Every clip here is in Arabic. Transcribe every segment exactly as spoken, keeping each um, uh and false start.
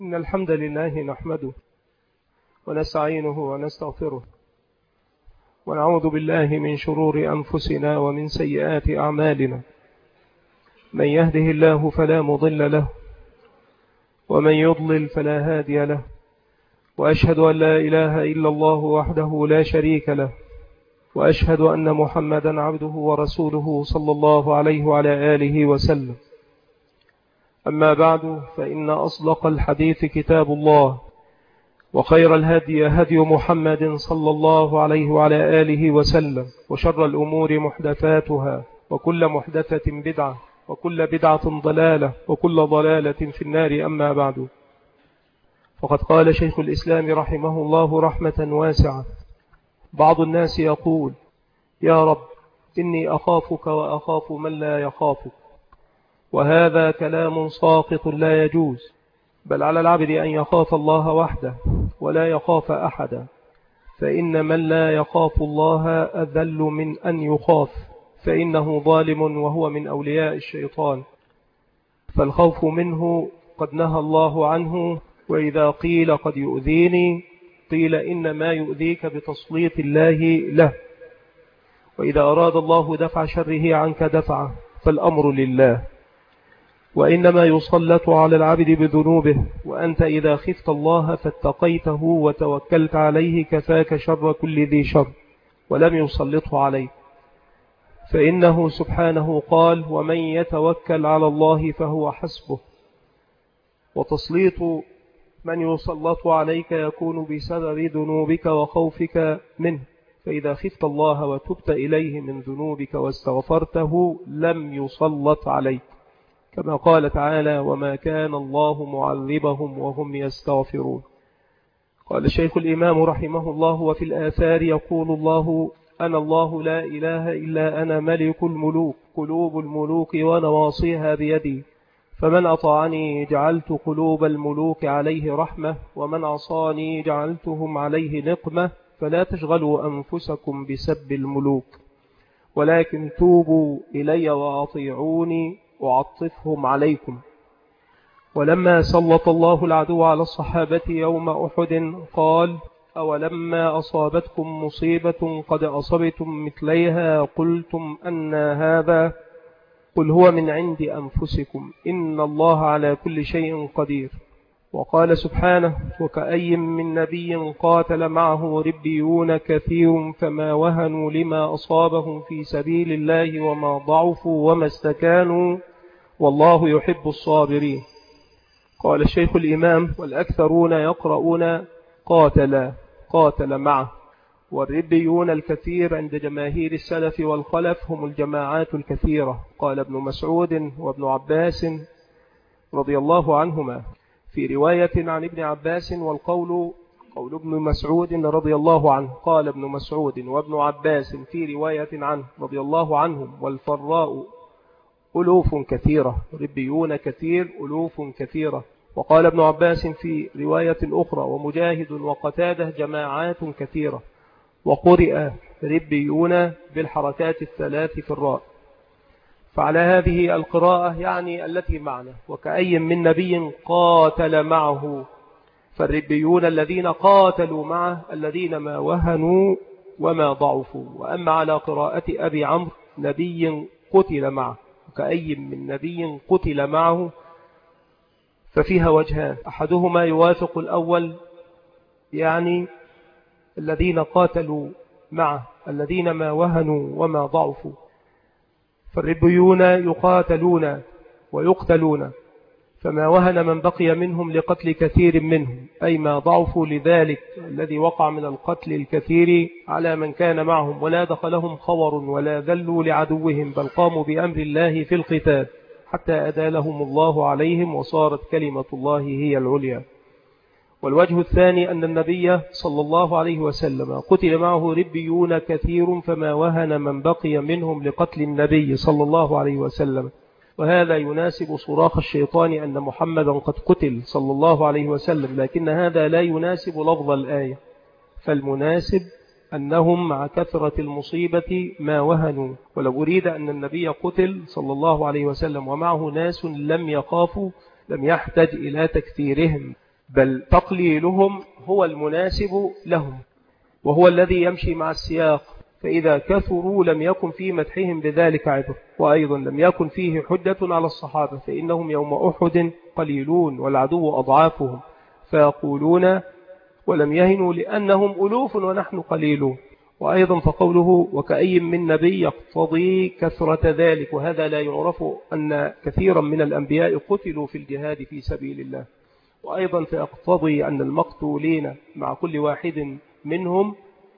إن الحمد لله نحمده ونستعينه ونستغفره ونعوذ بالله من شرور أنفسنا ومن سيئات أعمالنا. من يهده الله فلا مضل له ومن يضلل فلا هادي له، وأشهد أن لا إله إلا الله وحده لا شريك له، وأشهد أن محمدا عبده ورسوله صلى الله عليه وعلى آله وسلم. أما بعد، فإن أصدق الحديث كتاب الله، وخير الهدي هدي محمد صلى الله عليه وعلى آله وسلم، وشر الأمور محدثاتها، وكل محدثة بدعة، وكل بدعة ضلالة، وكل ضلالة في النار. أما بعد، فقد قال شيخ الإسلام رحمه الله رحمة واسعة: بعض الناس يقول: يا رب إني أخافك وأخاف من لا يخافك. وهذا كلام ساقط لا يجوز، بل على العبد أن يخاف الله وحده ولا يخاف أحدا، فإن من لا يخاف الله أذل من أن يخاف، فإنه ظالم وهو من أولياء الشيطان. فالخوف منه قد نهى الله عنه، وإذا قيل قد يؤذيني قيل إنما يؤذيك بتسليط الله له، وإذا أراد الله دفع شره عنك دفعه، فالأمر لله، وإنما يسلط على العبد بذنوبه. وأنت إذا خفت الله فاتقيته وتوكلت عليه كفاك شر كل ذي شر، ولم يسلطه عليك، فإنه سبحانه قال: ومن يتوكل على الله فهو حسبه. وتسليط من يسلط عليك يكون بسبب ذنوبك وخوفك منه، فإذا خفت الله وتبت إليه من ذنوبك واستغفرته لم يسلط عليك، كما قال تعالى: وما كان الله معذبهم وهم يستغفرون. قال الشيخ الإمام رحمه الله: وفي الآثار يقول الله: أنا الله لا إله إلا أنا ملك الملوك، قلوب الملوك ونواصيها بيدي، فمن أطاعني جعلت قلوب الملوك عليه رحمة، ومن عصاني جعلتهم عليه نقمة، فلا تشغلوا أنفسكم بسب الملوك، ولكن توبوا إلي وأطيعوني وعطفهم عليكم. ولما سلط الله العدو على الصحابة يوم أحد قال: أولما أصابتكم مصيبة قد أصبتم مثليها قلتم أن هذا؟ قل هو من عند أنفسكم إن الله على كل شيء قدير. وقال سبحانه: وكأي من نبي قاتل معه ربيون كثير فما وهنوا لما أصابهم في سبيل الله وما ضعفوا وما استكانوا والله يحب الصابرين. قال الشيخ الإمام: والأكثرون يقرؤون قاتل قاتل معه، والربيون الكثير عند جماهير السلف والخلف هم الجماعات الكثيرة. قال ابن مسعود وابن عباس رضي الله عنهما في رواية عن ابن عباس، والقول قول ابن مسعود رضي الله عنه. قال ابن مسعود وابن عباس في رواية عنه رضي الله عنهم: والفراء ألوف كثيرة، ربيون كثير ألوف كثيرة. وقال ابن عباس في رواية أخرى: ومجاهد وقتاده جماعات كثيرة. وقرئ ربيون بالحركات الثلاث في الراء. فعلى هذه القراءة يعني التي معنا: وكأي من نبي قاتل معه، فالربيون الذين قاتلوا معه الذين ما وهنوا وما ضعفوا. وأما على قراءة أبي عمرو: نبي قتل معه، وكأي من نبي قتل معه، ففيها وجهان: أحدهما يوافق الأول، يعني الذين قاتلوا معه الذين ما وهنوا وما ضعفوا، فالربيون يقاتلون ويقتلون، فما وهن من بقي منهم لقتل كثير منهم، أي ما ضعفوا لذلك الذي وقع من القتل الكثير على من كان معهم، ولا دخلهم خور ولا ذلوا لعدوهم، بل قاموا بأمر الله في القتال حتى أدالهم الله عليهم، وصارت كلمة الله هي العليا. والوجه الثاني أن النبي صلى الله عليه وسلم قتل معه ربيون كثير، فما وهن من بقي منهم لقتل النبي صلى الله عليه وسلم. وهذا يناسب صراخ الشيطان أن محمدا قد قتل صلى الله عليه وسلم، لكن هذا لا يناسب لفظ الآية، فالمناسب أنهم مع كثرة المصيبة ما وهنوا. ولو أريد أن النبي قتل صلى الله عليه وسلم ومعه ناس لم يخافوا لم يحتج إلى تكثيرهم، بل تقليلهم هو المناسب لهم، وهو الذي يمشي مع السياق. فإذا كثروا لم يكن في مدحهم بذلك عبر، وأيضا لم يكن فيه حجة على الصحابة، فإنهم يوم أحد قليلون والعدو أضعافهم، فيقولون ولم يهنوا لأنهم ألوف ونحن قليلون. وأيضا فقوله وكأي من نبي يقتضي كثرة ذلك، وهذا لا يعرف أن كثيرا من الأنبياء قتلوا في الجهاد في سبيل الله. وأيضا فيقتضي أن المقتولين مع كل واحد منهم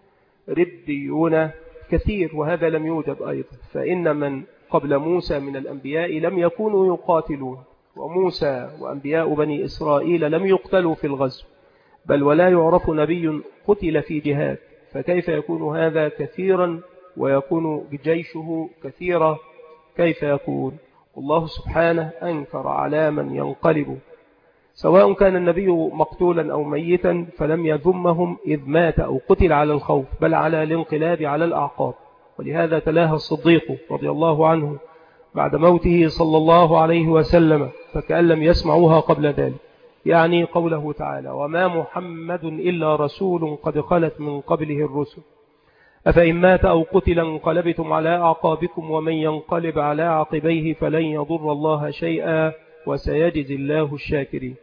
ربيون كثير، وهذا لم يوجد أيضا، فإن من قبل موسى من الأنبياء لم يكونوا يقاتلون، وموسى وأنبياء بني إسرائيل لم يقتلوا في الغزو، بل ولا يعرف نبي قتل في جهاد، فكيف يكون هذا كثيرا ويكون جيشه كثيرا؟ كيف يكون؟ الله سبحانه أنكر على من ينقلب، سواء كان النبي مقتولا أو ميتا، فلم يذمهم إذ مات أو قتل على الخوف، بل على الانقلاب على الأعقاب. ولهذا تلاها الصديق رضي الله عنه بعد موته صلى الله عليه وسلم، فكأن لم يسمعوها قبل ذلك، يعني قوله تعالى وما محمد إلا رسول قد خلت من قبله الرسل أفإن مات أو قتل انقلبتم على أعقابكم ومن ينقلب على عقبيه فلن يضر الله شيئا وسيجزي الله الشاكرين.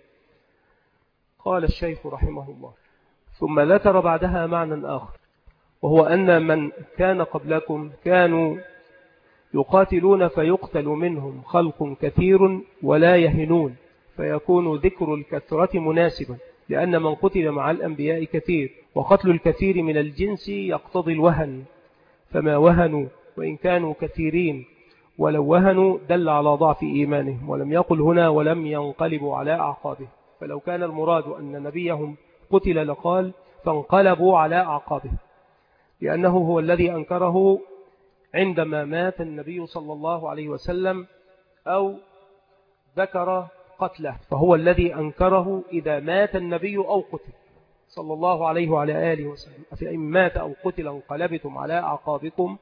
قال الشيخ رحمه الله ثم ذكر بعدها معنى آخر، وهو أن من كان قبلكم كانوا يقاتلون فيقتل منهم خلق كثير ولا يهنون، فيكون ذكر الكثرة مناسبا، لأن من قتل مع الأنبياء كثير، وقتل الكثير من الجنس يقتضي الوهن، فما وهنوا وإن كانوا كثيرين، ولو وهنوا دل على ضعف إيمانهم، ولم يقل هنا ولم ينقلبوا على أعقابهم، فلو كان المراد أن نبيهم قتل لقال فانقلبوا على أعقابهم، لأنه هو الذي أنكره عندما مات النبي صلى الله عليه وسلم أو ذكر قتله، فهو الذي أنكره إذا مات النبي أو قتل صلى الله عليه وعلى آله وسلم أفإن مات أو قتل انقلبتم على أعقابكم.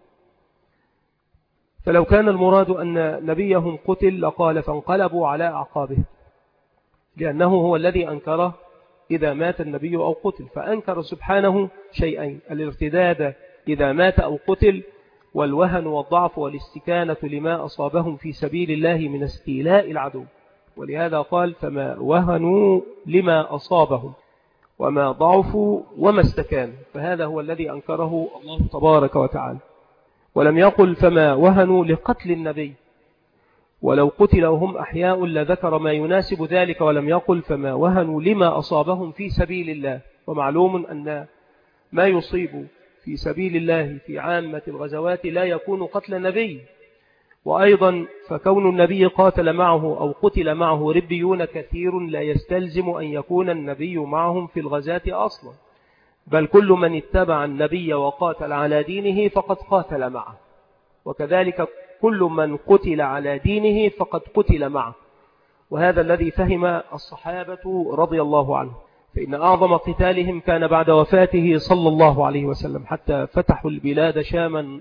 فلو كان المراد أن نبيهم قتل لقال فانقلبوا على أعقابهم، لأنه هو الذي أنكره إذا مات النبي أو قتل، فأنكر سبحانه شيئين: الارتداد إذا مات أو قتل، والوهن والضعف والاستكانة لما أصابهم في سبيل الله من استيلاء العدو. ولهذا قال فما وهنوا لما أصابهم وما ضعفوا وما استكانوا، فهذا هو الذي أنكره الله تبارك وتعالى. ولم يقل فما وهنوا لقتل النبي، ولو قتل وهم أحياء لذكر ما يناسب ذلك، ولم يقل فما وهنوا لما أصابهم في سبيل الله. ومعلوم أن ما يصيب في سبيل الله في عامة الغزوات لا يكون قتل نبي، وأيضا فكون النبي قاتل معه أو قتل معه ربيون كثير لا يستلزم أن يكون النبي معهم في الغزاة أصلا، بل كل من اتبع النبي وقاتل على دينه فقد قاتل معه، وكذلك كل من قتل على دينه فقد قتل معه. وهذا الذي فهم الصحابة رضي الله عنه، فإن أعظم قتالهم كان بعد وفاته صلى الله عليه وسلم، حتى فتحوا البلاد شاما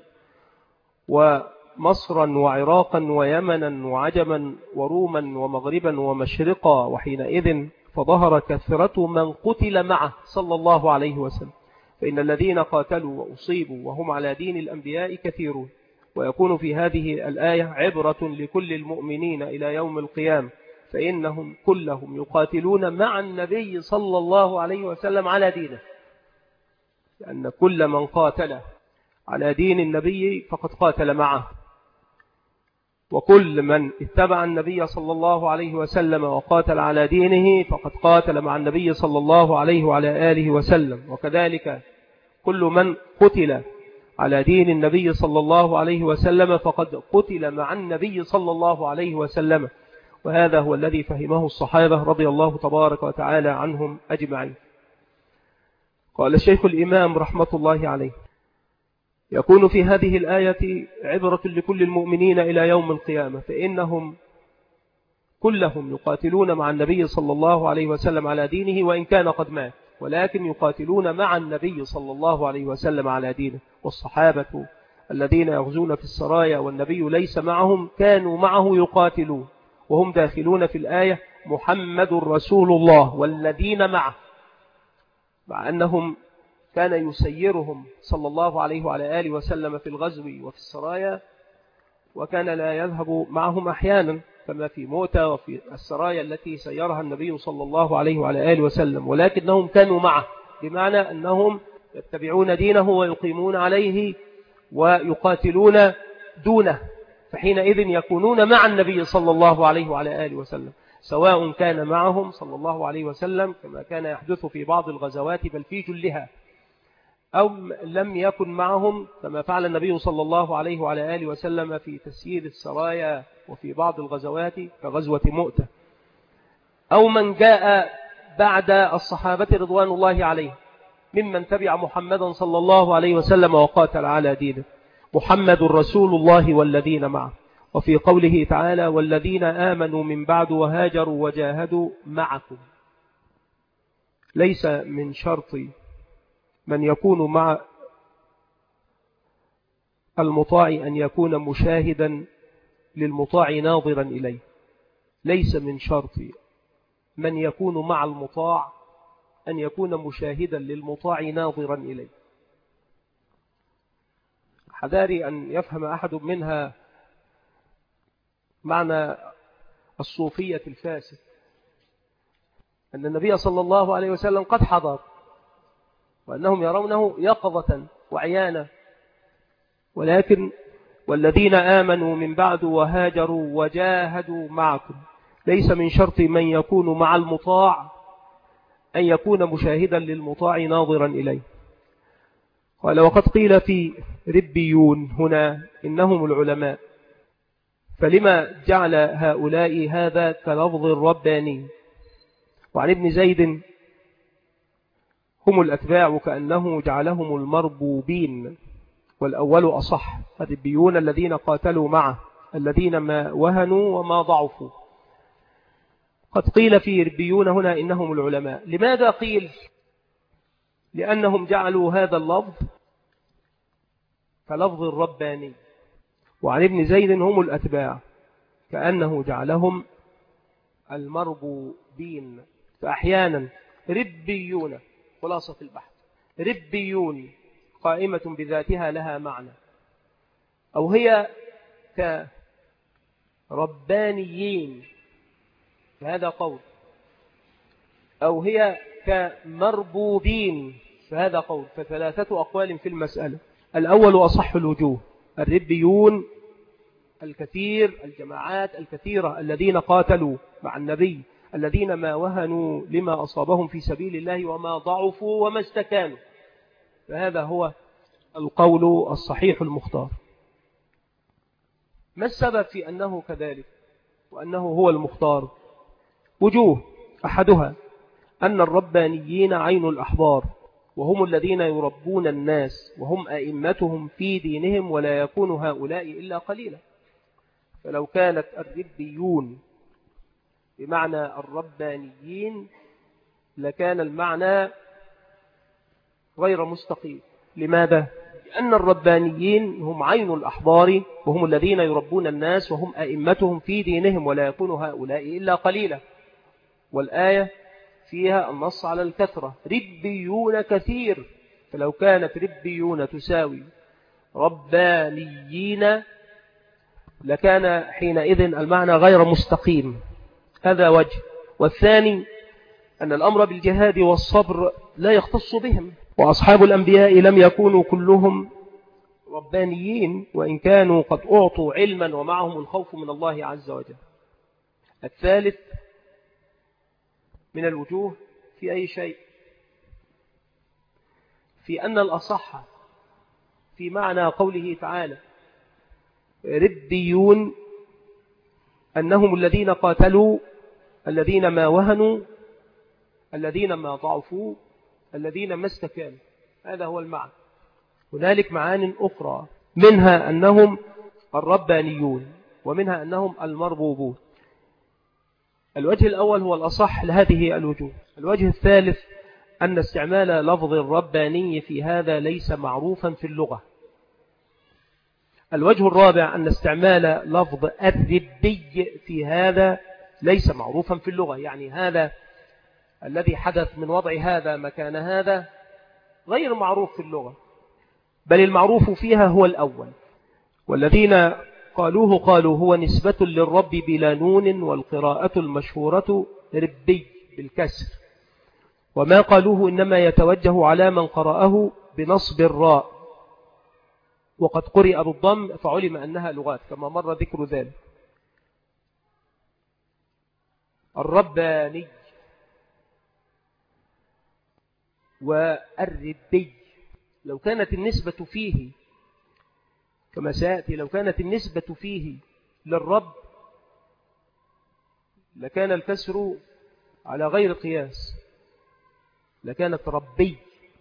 ومصرا وعراقا ويمنا وعجما وروما ومغربا ومشرقا، وحينئذ فظهر كثرة من قتل معه صلى الله عليه وسلم، فإن الذين قاتلوا وأصيبوا وهم على دين الأنبياء كثيرون. ويكون في هذه الآية عبرة لكل المؤمنين إلى يوم القيامة، فإنهم كلهم يقاتلون مع النبي صلى الله عليه وسلم على دينه، لأن كل من قاتل على دين النبي فقد قاتل معه، وكل من اتبع النبي صلى الله عليه وسلم وقاتل على دينه فقد قاتل مع النبي صلى الله عليه وعلى آله وسلم. وكذلك كل من قتل على دين النبي صلى الله عليه وسلم فقد قتل مع النبي صلى الله عليه وسلم. وهذا هو الذي فهمه الصحابة رضي الله تبارك وتعالى عنهم أجمعين. قال الشيخ الإمام رحمة الله عليه يكون في هذه الآية عبرة لكل المؤمنين إلى يوم القيامة، فإنهم كلهم يقاتلون مع النبي صلى الله عليه وسلم على دينه وإن كان قد مات، ولكن يقاتلون مع النبي صلى الله عليه وسلم على دينه. والصحابة الذين يغزون في السرايا والنبي ليس معهم كانوا معه يقاتلون، وهم داخلون في الآية محمد رسول الله والذين معه، مع أنهم كان يسيرهم صلى الله عليه وعلى آله وسلم في الغزو وفي السرايا، وكان لا يذهب معهم أحيانا كما في موتى وفي السرايا التي سيرها النبي صلى الله عليه وعلى آله وسلم، ولكنهم كانوا معه، بمعنى أنهم يتبعون دينه ويقيمون عليه ويقاتلون دونه، فحينئذ يكونون مع النبي صلى الله عليه وعلى آله وسلم، سواء كان معهم صلى الله عليه وسلم كما كان يحدث في بعض الغزوات بل في جلها، أو لم يكن معهم كما فعل النبي صلى الله عليه وعلى آله وسلم في تسيير السرايا وفي بعض الغزوات كغزوة مؤتة، أو من جاء بعد الصحابة رضوان الله عليه ممن تبع محمدا صلى الله عليه وسلم وقاتل على دينه. محمد رسول الله والذين معه. وفي قوله تعالى والذين آمنوا من بعد وهاجروا وجاهدوا معكم، ليس من شرط من يكون مع المطاع أن يكون مشاهدا للمطاع ناظرا إليه، ليس من شرط من يكون مع المطاع أن يكون مشاهدا للمطاع ناظرا إليه. حذاري أن يفهم أحد منها معنى الصوفية الفاسد، أن النبي صلى الله عليه وسلم قد حضر وأنهم يرونه يقظة وعيانا، ولكن والذين آمنوا من بعد وهاجروا وجاهدوا معكم، ليس من شرط من يكون مع المطاع أن يكون مشاهدا للمطاع ناظرا إليه. قال وقد قيل في ربيون هنا إنهم العلماء، فلما جعل هؤلاء هذا كلفظ الرباني؟ وعن ابن زيد هم الأتباع كأنه جعلهم المربوبين، والأول أصح، الربيون الذين قاتلوا معه الذين ما وهنوا وما ضعفوا. قد قيل في ربيون هنا إنهم العلماء. لماذا قيل؟ لأنهم جعلوا هذا اللفظ كلفظ الرباني. وعن ابن زيد هم الأتباع كأنه جعلهم المربوبين. فأحيانا ربيون، خلاصة البحث، ربيون قائمة بذاتها لها معنى، أو هي كربانيين فهذا قول، أو هي كمربوبين فهذا قول، فثلاثة أقوال في المسألة. الأول أصح الوجوه، الربيون الكثير، الجماعات الكثيرة الذين قاتلوا مع النبي، الذين ما وهنوا لما أصابهم في سبيل الله وما ضعفوا وما استكانوا، فهذا هو القول الصحيح المختار. ما السبب في أنه كذلك وأنه هو المختار؟ وجوه، أحدها أن الربانيين عين الأحبار، وهم الذين يربون الناس وهم أئمتهم في دينهم، ولا يكون هؤلاء إلا قليلا. فلو كانت الربيون بمعنى الربانيين لكان المعنى غير مستقيم. لماذا؟ لأن الربانيين هم عين الأحبار وهم الذين يربون الناس وهم أئمتهم في دينهم، ولا يكون هؤلاء إلا قليلا، والآية فيها النص على الكثرة، ربيون كثير، فلو كانت ربيون تساوي ربانيين لكان حينئذ المعنى غير مستقيم. هذا وجه. والثاني أن الأمر بالجهاد والصبر لا يختص بهم، وأصحاب الأنبياء لم يكونوا كلهم ربانيين، وإن كانوا قد أعطوا علما ومعهم الخوف من الله عز وجل. الثالث من الوجوه في أي شيء في أن الأصح في معنى قوله تعالى ربيون أنهم الذين قاتلوا، الذين ما وهنوا، الذين ما ضعفوا، الذين ما استكانوا، هذا هو المعنى. هنالك معان أخرى، منها أنهم الربانيون ومنها أنهم المربوبون. الوجه الأول هو الأصح لهذه الوجوه. الوجه الثالث أن استعمال لفظ الرباني في هذا ليس معروفا في اللغة. الوجه الرابع أن استعمال لفظ الربي في هذا ليس معروفا في اللغة. يعني هذا الذي حدث من وضع هذا مكان هذا غير معروف في اللغة، بل المعروف فيها هو الأول. والذين قالوه قالوا هو نسبة للرب بلا نون، والقراءة المشهورة ربي بالكسر. وما قالوه إنما يتوجه على من قرأه بنصب الراء، وقد قرئ بالضم فعلم أنها لغات كما مر ذكر ذلك. الرباني والربي لو كانت النسبة فيه كما سيأتي، لو كانت النسبة فيه للرب لكان الكسر على غير قياس، لكانت ربي.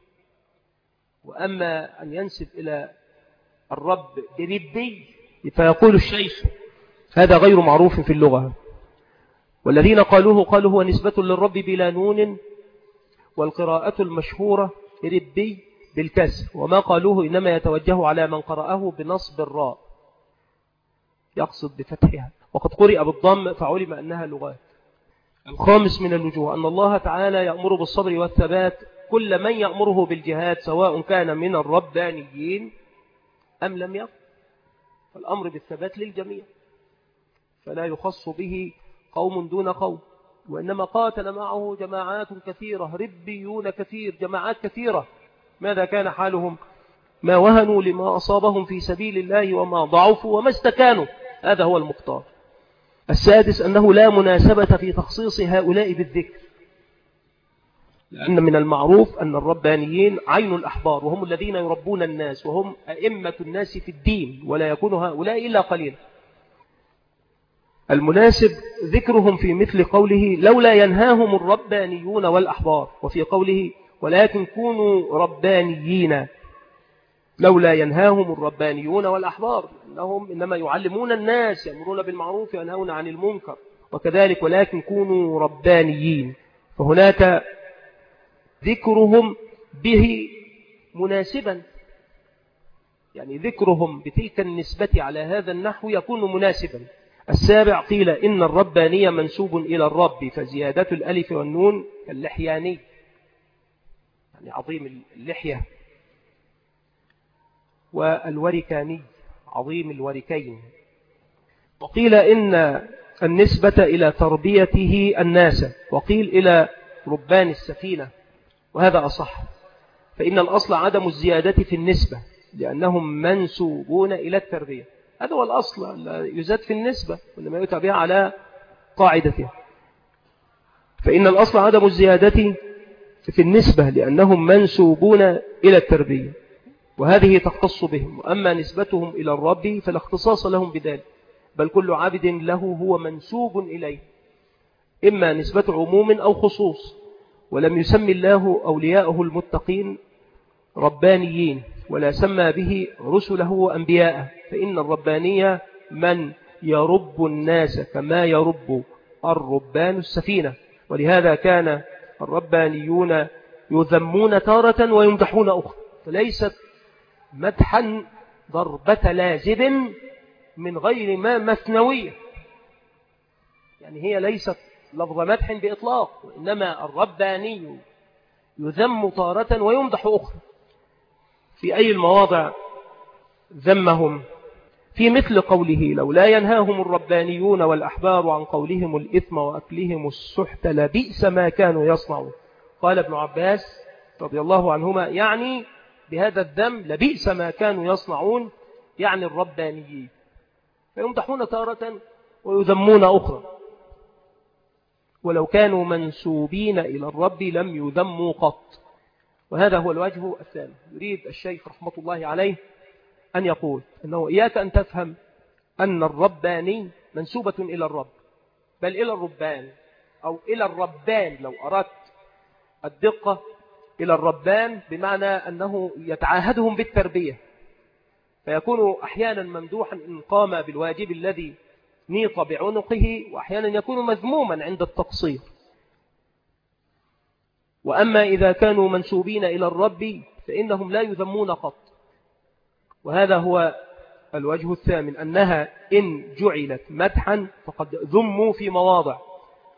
وأما أن ينسب إلى الرب بربي فيقول الشيخ هذا غير معروف في اللغة. والذين قالوه قالوا هو نسبة للرب بلا نون، والقراءة المشهورة ربي بالكسر. وما قالوه إنما يتوجه على من قرأه بنصب الراء، يقصد بفتحها، وقد قرئ بالضم فعلم أنها لغات. الخامس من الوجوه أن الله تعالى يأمر بالصبر والثبات كل من يأمره بالجهاد، سواء كان من الربانيين أم لم يكن، فالأمر بالثبات للجميع، فلا يخص به قوم دون قوم. وإنما قاتل معه جماعات كثيرة، ربيون كثير، جماعات كثيرة. ماذا كان حالهم؟ ما وهنوا لما أصابهم في سبيل الله وما ضعفوا وما استكانوا. هذا هو المختار. السادس أنه لا مناسبة في تخصيص هؤلاء بالذكر، لأن من المعروف أن الربانيين عين الأحبار، وهم الذين يربون الناس، وهم أئمة الناس في الدين، ولا يكون هؤلاء إلا قليلا. المناسب ذكرهم في مثل قوله لولا ينهاهم الربانيون والأحبار، وفي قوله ولكن كونوا ربانيين، لولا ينهاهم الربانيون والأحبار، إنهم إنما يعلمون الناس، يأمرون بالمعروف وينهون عن المنكر، وكذلك ولكن كونوا ربانيين. فهناك ذكرهم به مناسبا، يعني ذكرهم بتلك النسبة على هذا النحو يكون مناسبا. السابع قيل إن الربانية منسوب إلى الرب، فزيادة الألف والنون كاللحياني، يعني عظيم اللحية، والوركاني عظيم الوركين. وقيل إن النسبة إلى تربيته الناس، وقيل إلى ربان السفينة، وهذا أصح، فإن الأصل عدم الزيادة في النسبة لأنهم منسوبون إلى التربية. هذا هو الأصل، لا يزاد في النسبة وإنما يؤتى بها على قاعدته. فإن الأصل عدم الزيادة في النسبة لأنهم منسوبون إلى التربية، وهذه تختص بهم. وأما نسبتهم إلى الرب فلا اختصاص لهم بذلك، بل كل عبد له هو منسوب إليه، إما نسبة عموم أو خصوص. ولم يسمي الله أولياءه المتقين ربانيين، ولا سمى به رسله وأنبياءه، فإن الربانية من يرب الناس كما يرب الربان السفينة. ولهذا كان الربانيون يذمون تارة ويمدحون أخرى، فليست مدحا ضربة لازم من غير ما مثنوية، يعني هي ليست لفظ مدح بإطلاق، وإنما الرباني يذم تارة ويمدح أخرى. في أي المواضع ذمهم؟ في مثل قوله لولا ينهاهم الربانيون والأحبار عن قولهم الإثم وأكلهم السحت لبئس ما كانوا يصنعون. قال ابن عباس رضي الله عنهما يعني بهذا الذم لبئس ما كانوا يصنعون، يعني الربانيين، فيمدحون تارة ويذمون أخرى، ولو كانوا منسوبين إلى الرب لم يذموا قط. وهذا هو الوجه الثاني. يريد الشيخ رحمة الله عليه أن يقول أنه إياك أن تفهم أن الرباني منسوبة إلى الرب، بل إلى الربان أو إلى الربان لو أردت الدقة، إلى الربان بمعنى أنه يتعاهدهم بالتربية، فيكون أحيانا ممدوحا إن قام بالواجب الذي نيط بعنقه، وأحيانا يكون مذموما عند التقصير. وأما إذا كانوا منسوبين إلى الرب فإنهم لا يذمون قط. وهذا هو الوجه الثامن، أنها إن جعلت مدحا فقد ذموا في مواضع،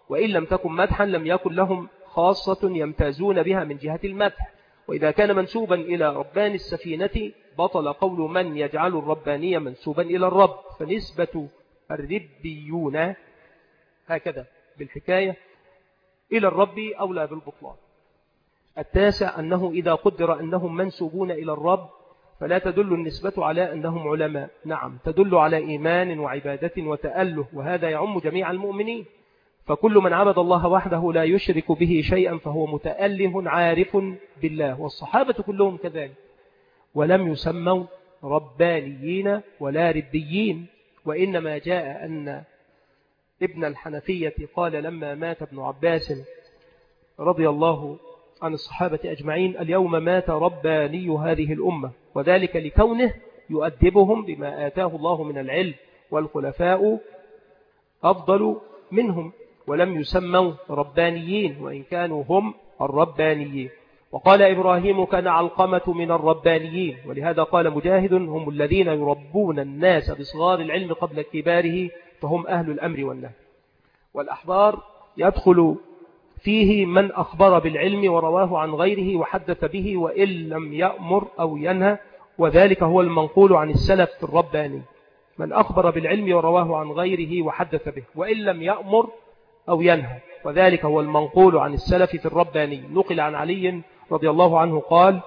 وإن لم تكن مدحا لم يكن لهم خاصة يمتازون بها من جهة المدح. وإذا كان منسوبا إلى ربان السفينة بطل قول من يجعل الربانية منسوبا إلى الرب، فنسبة الربيون هكذا بالحكاية إلى الرب أولى بالبطلان. التاسع أنه إذا قدر أنهم منسوبون إلى الرب فلا تدل النسبة على أنهم علماء، نعم تدل على إيمان وعبادة وتأله، وهذا يعم جميع المؤمنين، فكل من عبد الله وحده لا يشرك به شيئا فهو متأله عارف بالله، والصحابة كلهم كذلك، ولم يسموا ربانيين ولا ربيين، وإنما جاء أن ابن الحنفية قال لما مات ابن عباس رضي الله عن الصحابة أجمعين اليوم مات رباني هذه الأمة، وذلك لكونه يؤدبهم بما آتاه الله من العلم، والخلفاء أفضل منهم، ولم يسموا ربانيين وإن كانوا هم الربانيين. وقال إبراهيم كان علقمة من الربانيين، ولهذا قال مجاهد هم الذين يربون الناس بصغار العلم قبل كباره فهم أهل الأمر والنهي. والأحبار يدخل فيه من أخبر بالعلم ورواه عن غيره وحدث به وإن لم يأمر أو ينهى، وذلك هو المنقول عن السلف في الرباني، من أخبر بالعلم ورواه عن غيره وحدث به وإن لم يأمر أو ينهى، وذلك هو المنقول عن السلف في الرباني. نقل عن علي رضي الله عنه قال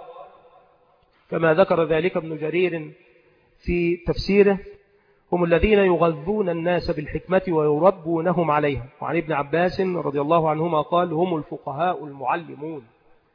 كما ذكر ذلك ابن جرير في تفسيره هم الذين يغذون الناس بالحكمة ويربونهم عليها. وعن ابن عباس رضي الله عنهما قال هم الفقهاء المعلمون.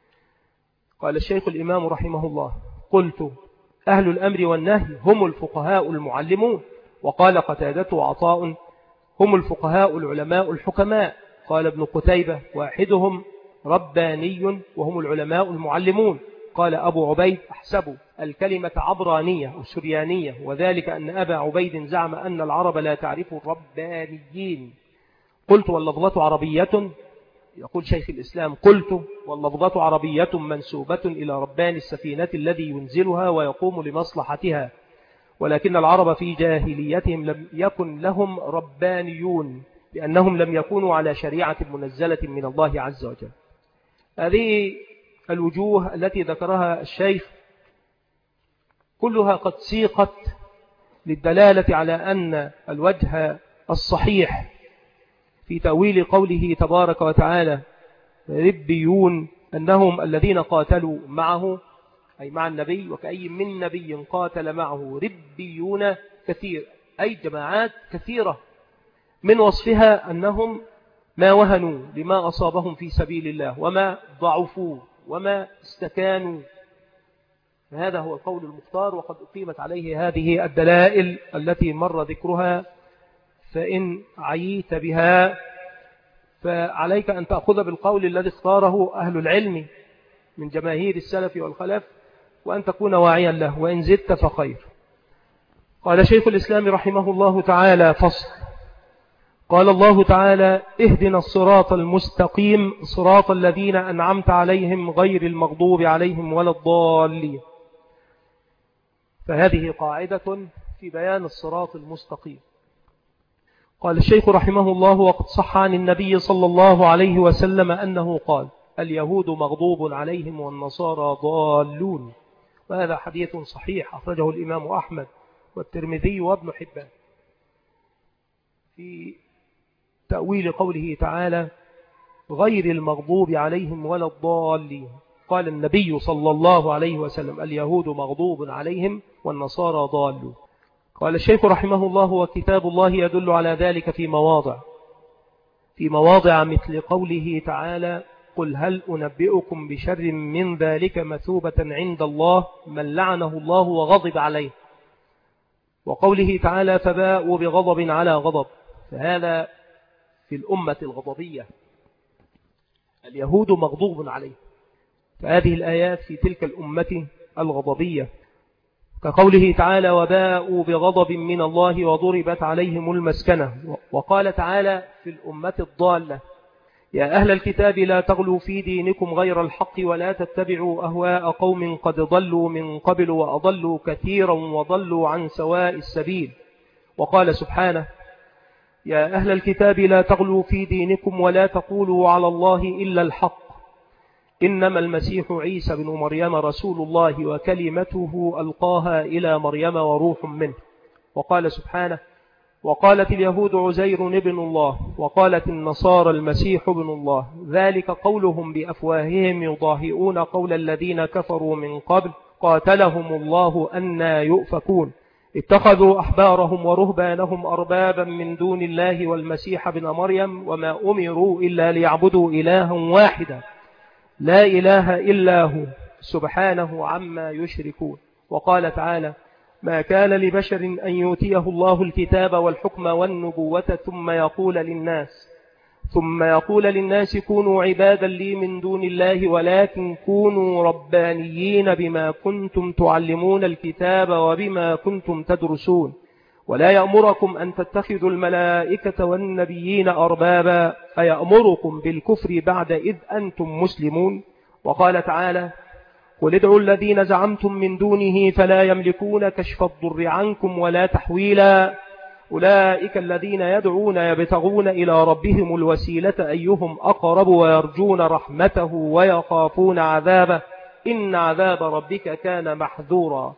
قال الشيخ الإمام رحمه الله قلت أهل الأمر والنهي هم الفقهاء المعلمون. وقال قتادة وعطاء هم الفقهاء العلماء الحكماء. قال ابن قتيبة واحدهم رباني وهم العلماء المعلمون. قال أبو عبيد أحسب الكلمة عبرانية أو سريانية، وذلك أن أبا عبيد زعم أن العرب لا تعرف الربانيين. قلت واللفظة عربية، يقول شيخ الإسلام قلت واللفظة عربية منسوبة إلى ربان السفينة الذي ينزلها ويقوم لمصلحتها، ولكن العرب في جاهليتهم لم يكن لهم ربانيون لأنهم لم يكونوا على شريعة منزلة من الله عز وجل. هذه الوجوه التي ذكرها الشيخ كلها قد سيقت للدلالة على أن الوجه الصحيح في تأويل قوله تبارك وتعالى ربيون أنهم الذين قاتلوا معه أي مع النبي، وكأي من نبي قاتل معه ربيون كثير أي جماعات كثيرة، من وصفها أنهم ما وهنوا لما أصابهم في سبيل الله وما ضعفوا وما استكانوا. هذا هو القول المختار، وقد أقيمت عليه هذه الدلائل التي مر ذكرها، فإن عييت بها فعليك أن تأخذ بالقول الذي اختاره أهل العلم من جماهير السلف والخلف وأن تكون واعيا له، وإن زدت فخير. قال شيخ الإسلام رحمه الله تعالى فصل. قال الله تعالى اهدنا الصراط المستقيم صراط الذين أنعمت عليهم غير المغضوب عليهم ولا الضالين. فهذه قاعدة في بيان الصراط المستقيم. قال الشيخ رحمه الله وقد صح عن النبي صلى الله عليه وسلم أنه قال اليهود مغضوب عليهم والنصارى ضالون، وهذا حديث صحيح أخرجه الإمام أحمد والترمذي وابن حبان في تأويل قوله تعالى غير المغضوب عليهم ولا الضالين. قال النبي صلى الله عليه وسلم اليهود مغضوب عليهم والنصارى ضالون. قال الشيخ رحمه الله وكتاب الله يدل على ذلك في مواضع في مواضع مثل قوله تعالى قل هل أنبئكم بشر من ذلك مثوبة عند الله من لعنه الله وغضب عليه، وقوله تعالى فباءوا بغضب على غضب، فهذا في الأمة الغضبية اليهود مغضوب عليه، فهذه الآيات في تلك الأمة الغضبية، كقوله تعالى وباءوا بغضب من الله وضربت عليهم المسكنة. وقال تعالى في الأمة الضالة يا أهل الكتاب لا تغلوا في دينكم غير الحق ولا تتبعوا أهواء قوم قد ضلوا من قبل وأضلوا كثيرا وضلوا عن سواء السبيل. وقال سبحانه يا أهل الكتاب لا تغلوا في دينكم ولا تقولوا على الله إلا الحق إنما المسيح عيسى بن مريم رسول الله وكلمته ألقاها إلى مريم وروح منه. وقال سبحانه وقالت اليهود عزير ابن الله وقالت النصارى المسيح ابن الله ذلك قولهم بأفواههم يضاهئون قول الذين كفروا من قبل قاتلهم الله أنى يؤفكون اتخذوا أحبارهم ورهبانهم أربابا من دون الله والمسيح ابن مريم وما أمروا إلا ليعبدوا إلها واحدا لا إله إلا هو سبحانه عما يشركون. وقال تعالى ما كان لبشر أن يؤتيه الله الكتاب والحكم والنبوة ثم يقول للناس ثم يقول للناس كونوا عبادا لي من دون الله ولكن كونوا ربانيين بما كنتم تعلمون الكتاب وبما كنتم تدرسون ولا يأمركم أن تتخذوا الملائكة والنبيين أربابا أيأمركم بالكفر بعد إذ أنتم مسلمون. وقال تعالى قل ادعوا الذين زعمتم من دونه فلا يملكون كشف الضر عنكم ولا تحويلا أولئك الذين يدعون يبتغون إلى ربهم الوسيلة أيهم أقرب ويرجون رحمته ويخافون عذابه إن عذاب ربك كان محذورا.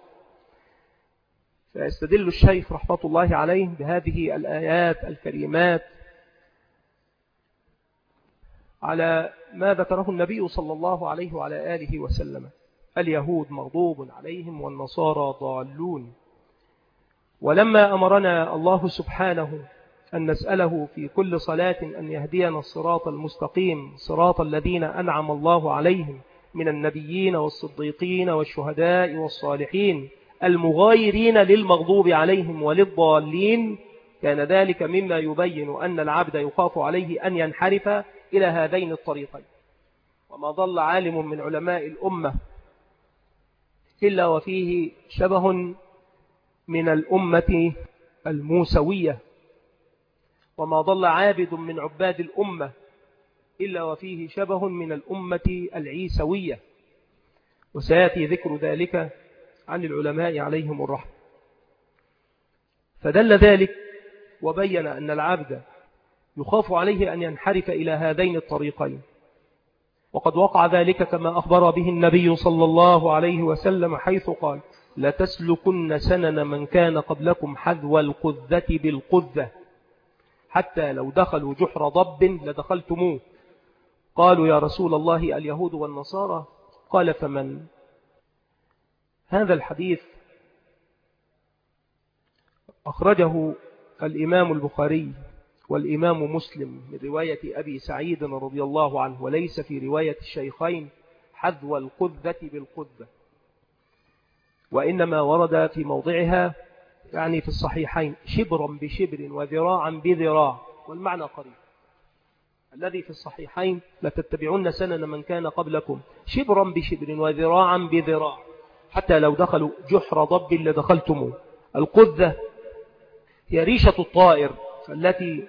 فيستدل الشيخ رحمة الله عليه بهذه الآيات الكريمات على ما ذكره النبي صلى الله عليه وعلى آله وسلم اليهود مغضوب عليهم والنصارى ضالون. ولما أمرنا الله سبحانه أن نسأله في كل صلاة أن يهدينا الصراط المستقيم صراط الذين أنعم الله عليهم من النبيين والصديقين والشهداء والصالحين المغايرين للمغضوب عليهم وللضالين كان ذلك مما يبين أن العبد يخاف عليه أن ينحرف إلى هذين الطريقين. وما ضل عالم من علماء الأمة إلا وفيه شبه من الأمة الموسوية وما ضل عابد من عباد الأمة إلا وفيه شبه من الأمة العيسوية وسيأتي ذكر ذلك عن العلماء عليهم الرحمة. فدل ذلك وبين أن العبد يخاف عليه أن ينحرف إلى هذين الطريقين وقد وقع ذلك كما أخبر به النبي صلى الله عليه وسلم حيث قال لتسلكن سنن من كان قبلكم حذو القذة بالقذة حتى لو دخلوا جحر ضب لدخلتموه. قالوا يا رسول الله اليهود والنصارى قال فمن؟ هذا الحديث أخرجه الإمام البخاري والإمام مسلم من رواية أبي سعيد رضي الله عنه وليس في رواية الشيخين حذو القذة بالقذة وإنما ورد في موضعها يعني في الصحيحين شبرا بشبر وذراعا بذراع والمعنى قريب. الذي في الصحيحين لتتبعون سنن من كان قبلكم شبرا بشبر وذراعا بذراع حتى لو دخلوا جحر ضب لدخلتموه. القذة هي ريشة الطائر التي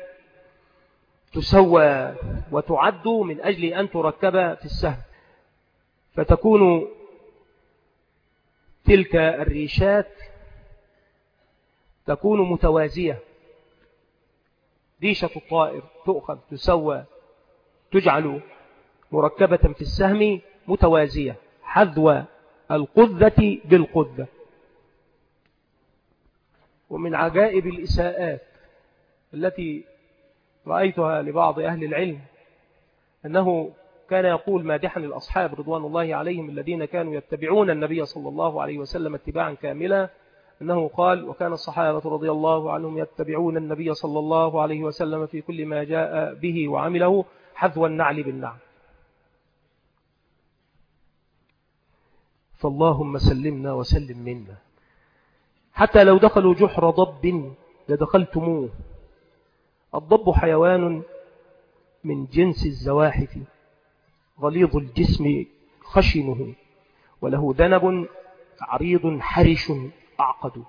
تسوى وتعد من أجل أن تركب في السهم فتكون تلك الريشات تكون متوازية. ريشة الطائر تؤخذ تسوى تجعل مركبة في السهم متوازية حذو القذة بالقذة. ومن عجائب الإساءات التي رأيتها لبعض أهل العلم أنه كان يقول مادحا للأصحاب رضوان الله عليهم الذين كانوا يتبعون النبي صلى الله عليه وسلم اتباعا كاملا أنه قال وكان الصحابة رضي الله عنهم يتبعون النبي صلى الله عليه وسلم في كل ما جاء به وعمله حذو النعل بالنعل. فاللهم سلمنا وسلم منا. حتى لو دخلوا جحر ضب لدخلتموه. الضب حيوان من جنس الزواحف غليظ الجسم خشنه وله ذنب عريض حرش أعقد.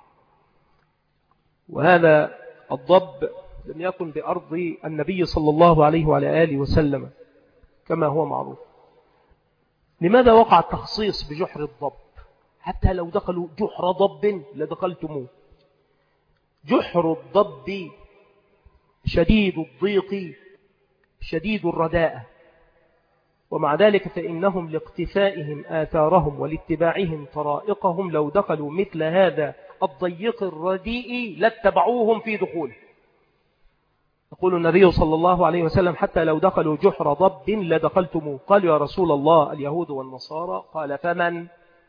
وهذا الضب لم يكن بأرض النبي صلى الله عليه وعلى آله وسلم كما هو معروف. لماذا وقع التخصيص بجحر الضب؟ حتى لو دخلوا جحر ضب لدخلتموه. جحر الضب شديد الضيق شديد الرداءة، ومع ذلك فإنهم لاقتفائهم آثارهم ولاتباعهم طرائقهم لو دخلوا مثل هذا الضيق الرديء لاتبعوهم في دخوله. يقول النبي صلى الله عليه وسلم حتى لو دخلوا جحر ضب لدخلتموه. قالوا يا رسول الله اليهود والنصارى، قال فمن؟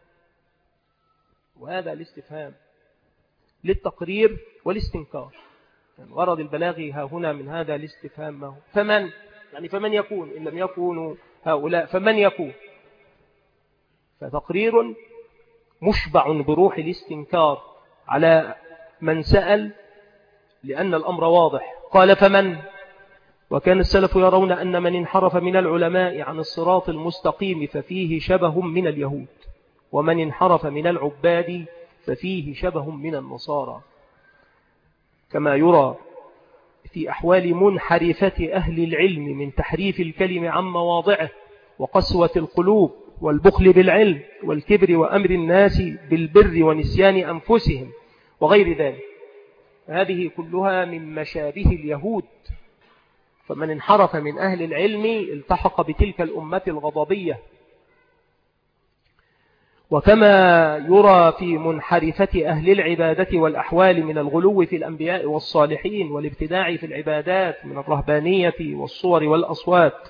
وهذا الاستفهام للتقرير والاستنكار، يعني غرض البلاغي ها هنا من هذا الاستفهام ما هو فمن، يعني فمن يكون إن لم يكونوا هؤلاء فمن يكون؟ فتقرير مشبع بروح الاستنكار على من سأل، لأن الأمر واضح. قال فمن؟ وكان السلف يرون أن من انحرف من العلماء عن الصراط المستقيم ففيه شبه من اليهود، ومن انحرف من العباد ففيه شبه من النصارى، كما يرى في أحوال منحرفة أهل العلم من تحريف الكلم عن مواضعه وقسوة القلوب والبخل بالعلم والكبر وأمر الناس بالبر ونسيان أنفسهم وغير ذلك. هذه كلها من مشابه اليهود. فمن انحرف من أهل العلم التحق بتلك الأمة الغضبية. وكما يرى في منحرفة أهل العبادة والأحوال من الغلو في الأنبياء والصالحين والابتداع في العبادات من الرهبانية والصور والأصوات.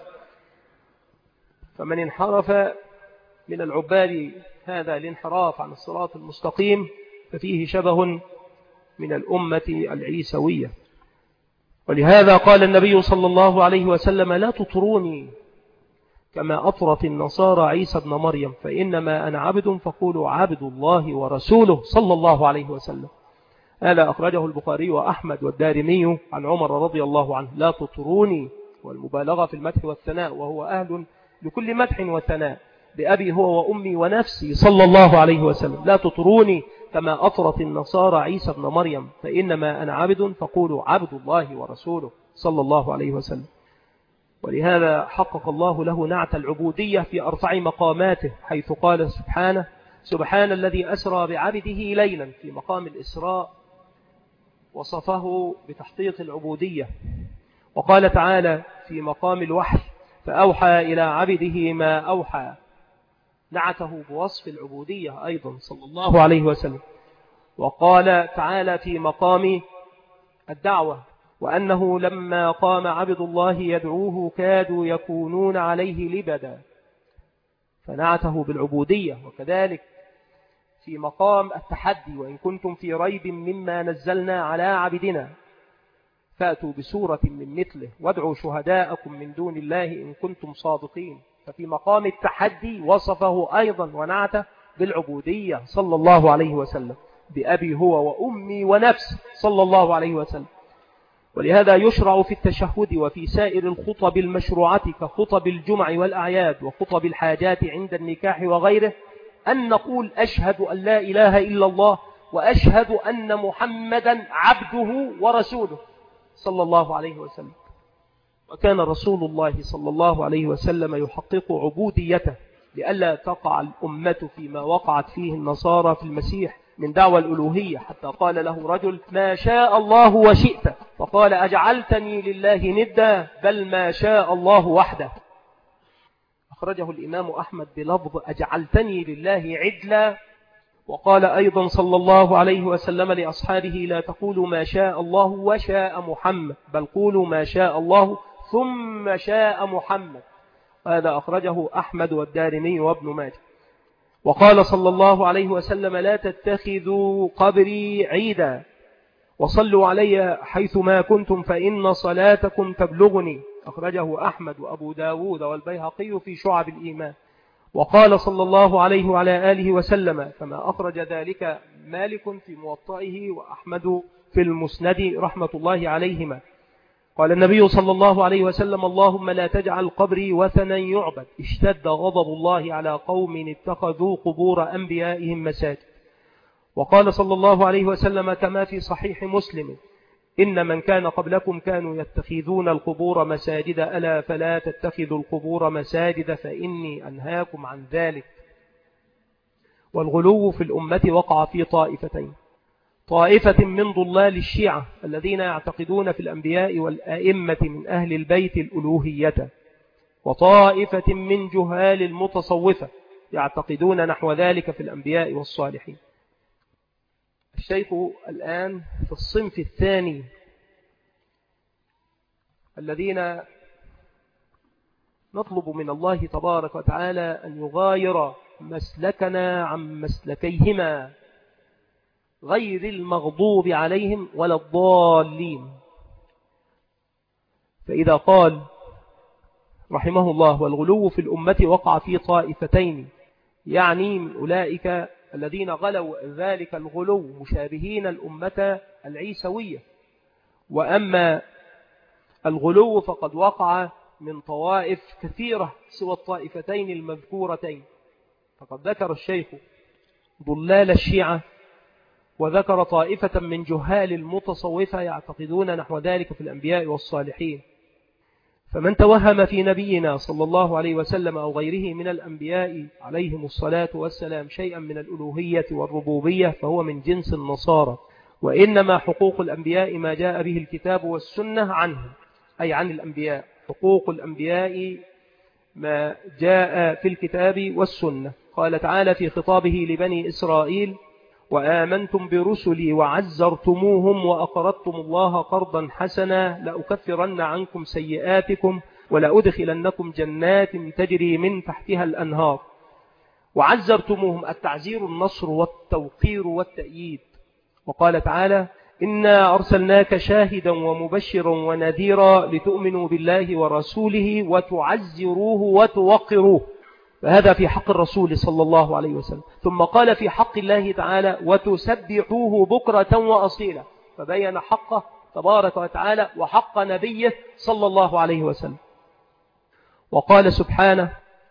فمن انحرف من العباد هذا الانحراف عن الصراط المستقيم ففيه شبه من الأمة العيسوية. ولهذا قال النبي صلى الله عليه وسلم لا تطروني كما أطرت النصارى عيسى ابن مريم، فإنما أنا عبد فقولوا عبد الله ورسوله صلى الله عليه وسلم. هذا أخرجه البخاري وأحمد والدارمي عن عمر رضي الله عنه. لا تطروني والمبالغة في المدح والثناء، وهو أهل لكل مدح وثناء، بأبي هو وأمي ونفسي صلى الله عليه وسلم. لا تطروني كما أطرت النصارى عيسى ابن مريم، فإنما أنا عبد فقولوا عبد الله ورسوله صلى الله عليه وسلم. ولهذا حقق الله له نعت العبودية في أرفع مقاماته، حيث قال سبحانه سبحان الذي أسرى بعبده ليلا. في مقام الإسراء وصفه بتحقيق العبودية. وقال تعالى في مقام الوحي فأوحى إلى عبده ما أوحى، نعته بوصف العبودية أيضا صلى الله عليه وسلم. وقال تعالى في مقام الدعوة وأنه لما قام عبد الله يدعوه كادوا يكونون عليه لبدا، فنعته بالعبودية. وكذلك في مقام التحدي وإن كنتم في ريب مما نزلنا على عبدنا فأتوا بسورة من مثله وادعوا شهداءكم من دون الله إن كنتم صادقين. ففي مقام التحدي وصفه أيضا ونعته بالعبودية صلى الله عليه وسلم، بأبي هو وأمي ونفسي صلى الله عليه وسلم. ولهذا يشرع في التشهد وفي سائر الخطب المشروعة كخطب الجمع والأعياد وخطب الحاجات عند النكاح وغيره أن نقول أشهد أن لا إله إلا الله وأشهد أن محمدا عبده ورسوله صلى الله عليه وسلم. وكان رسول الله صلى الله عليه وسلم يحقق عبوديته لئلا تقع الأمة فيما وقعت فيه النصارى في المسيح من دعوى الألوهية، حتى قال له رجل ما شاء الله وشئت، فقال أجعلتني لله ندا بل ما شاء الله وحده. أخرجه الإمام أحمد بلفظ أجعلتني لله عدلا. وقال أيضا صلى الله عليه وسلم لأصحابه لا تقولوا ما شاء الله وشاء محمد بل قولوا ما شاء الله ثم شاء محمد. هذا أخرجه أحمد والدارمي وابن ماجه. وقال صلى الله عليه وسلم لا تتخذوا قبري عيدا وصلوا علي حيثما كنتم فإن صلاتكم تبلغني. أخرجه أحمد وأبو داود والبيهقي في شعب الإيمان. وقال صلى الله عليه وعلى آله وسلم كما أخرج ذلك مالك في موطئه وأحمد في المسند رحمة الله عليهما. قال النبي صلى الله عليه وسلم اللهم لا تجعل قبري وثنا يعبد اشتد غضب الله على قوم اتخذوا قبور أنبيائهم مساجد. وقال صلى الله عليه وسلم كما في صحيح مسلم إن من كان قبلكم كانوا يتخذون القبور مساجد ألا فلا تتخذوا القبور مساجد فإني أنهاكم عن ذلك. والغلو في الأمة وقع في طائفتين: طائفة من ضلال الشيعة الذين يعتقدون في الأنبياء والآئمة من أهل البيت الألوهية، وطائفة من جهال المتصوفة يعتقدون نحو ذلك في الأنبياء والصالحين. الشيخ الآن في الصنف الثاني الذين نطلب من الله تبارك وتعالى أن يغاير مسلكنا عن مسلكيهما غير المغضوب عليهم ولا الضالين. فإذا قال رحمه الله والغلو في الأمة وقع في طائفتين، يعني من أولئك الذين غلوا ذلك الغلو مشابهين الأمة العيسوية، وأما الغلو فقد وقع من طوائف كثيرة سوى الطائفتين المذكورتين. فقد ذكر الشيخ ضلال الشيعة وذكر طائفة من جهال المتصوفة يعتقدون نحو ذلك في الأنبياء والصالحين. فمن توهم في نبينا صلى الله عليه وسلم أو غيره من الأنبياء عليهم الصلاة والسلام شيئا من الألوهية والربوبية فهو من جنس النصارى، وإنما حقوق الأنبياء ما جاء به الكتاب والسنة عنهم، أي عن الأنبياء. حقوق الأنبياء ما جاء في الكتاب والسنة. قال تعالى في خطابه لبني إسرائيل: وآمنتم برسلي وعزرتموهم وأقرضتم الله قرضا حسنا لأكفرن عنكم سيئاتكم ولأدخلنكم جنات تجري من تحتها الأنهار. وعزرتموهم التعزير النصر والتوقير والتأييد. وقال تعالى: إنا أرسلناك شاهدا ومبشرا ونذيرا لتؤمنوا بالله ورسوله وتعزروه وتوقروه. فهذا في حق الرسول صلى الله عليه وسلم. ثم قال في حق الله تعالى: وتسبحوه بكرة وأصيلا. فبين حقه تبارك وتعالى وحق نبيه صلى الله عليه وسلم. وقال سبحانه: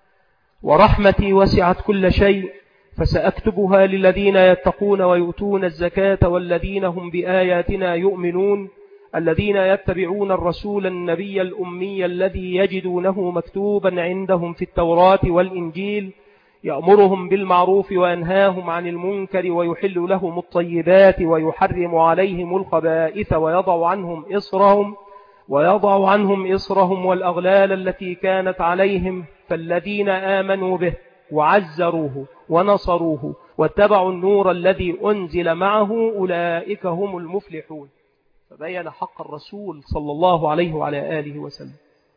ورحمتي وسعت كل شيء فسأكتبها للذين يتقون ويؤتون الزكاة والذين هم بآياتنا يؤمنون الذين يتبعون الرسول النبي الأمي الذي يجدونه مكتوبا عندهم في التوراة والإنجيل يأمرهم بالمعروف وينهاهم عن المنكر ويحل لهم الطيبات ويحرم عليهم الخبائث ويضع عنهم إصرهم ويضع عنهم إصرهم والأغلال التي كانت عليهم فالذين آمنوا به وعزروه ونصروه واتبعوا النور الذي أنزل معه أولئك هم المفلحون. فبين حق الرسول صلى الله عليه وعلى آله وسلم.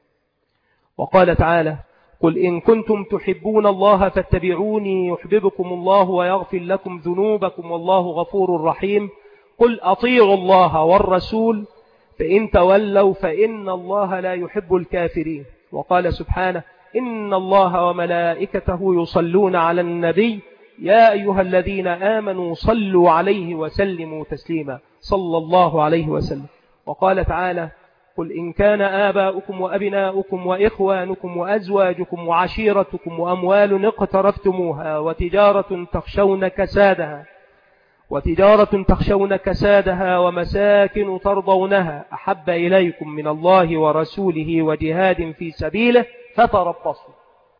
وقال تعالى: قل إن كنتم تحبون الله فاتبعوني يحببكم الله ويغفر لكم ذنوبكم والله غفور رحيم. قل أطيعوا الله والرسول فإن تولوا فإن الله لا يحب الكافرين. وقال سبحانه: إن الله وملائكته يصلون على النبي يا أيها الذين آمنوا صلوا عليه وسلموا تسليما صلى الله عليه وسلم. وقال تعالى: قل إن كان آباؤكم وأبناؤكم وإخوانكم وأزواجكم وعشيرتكم وأموال اقترفتموها وتجارة تخشون كسادها وتجارة تخشون كسادها ومساكن ترضونها أحب إليكم من الله ورسوله وجهاد في سبيله فتربصوا.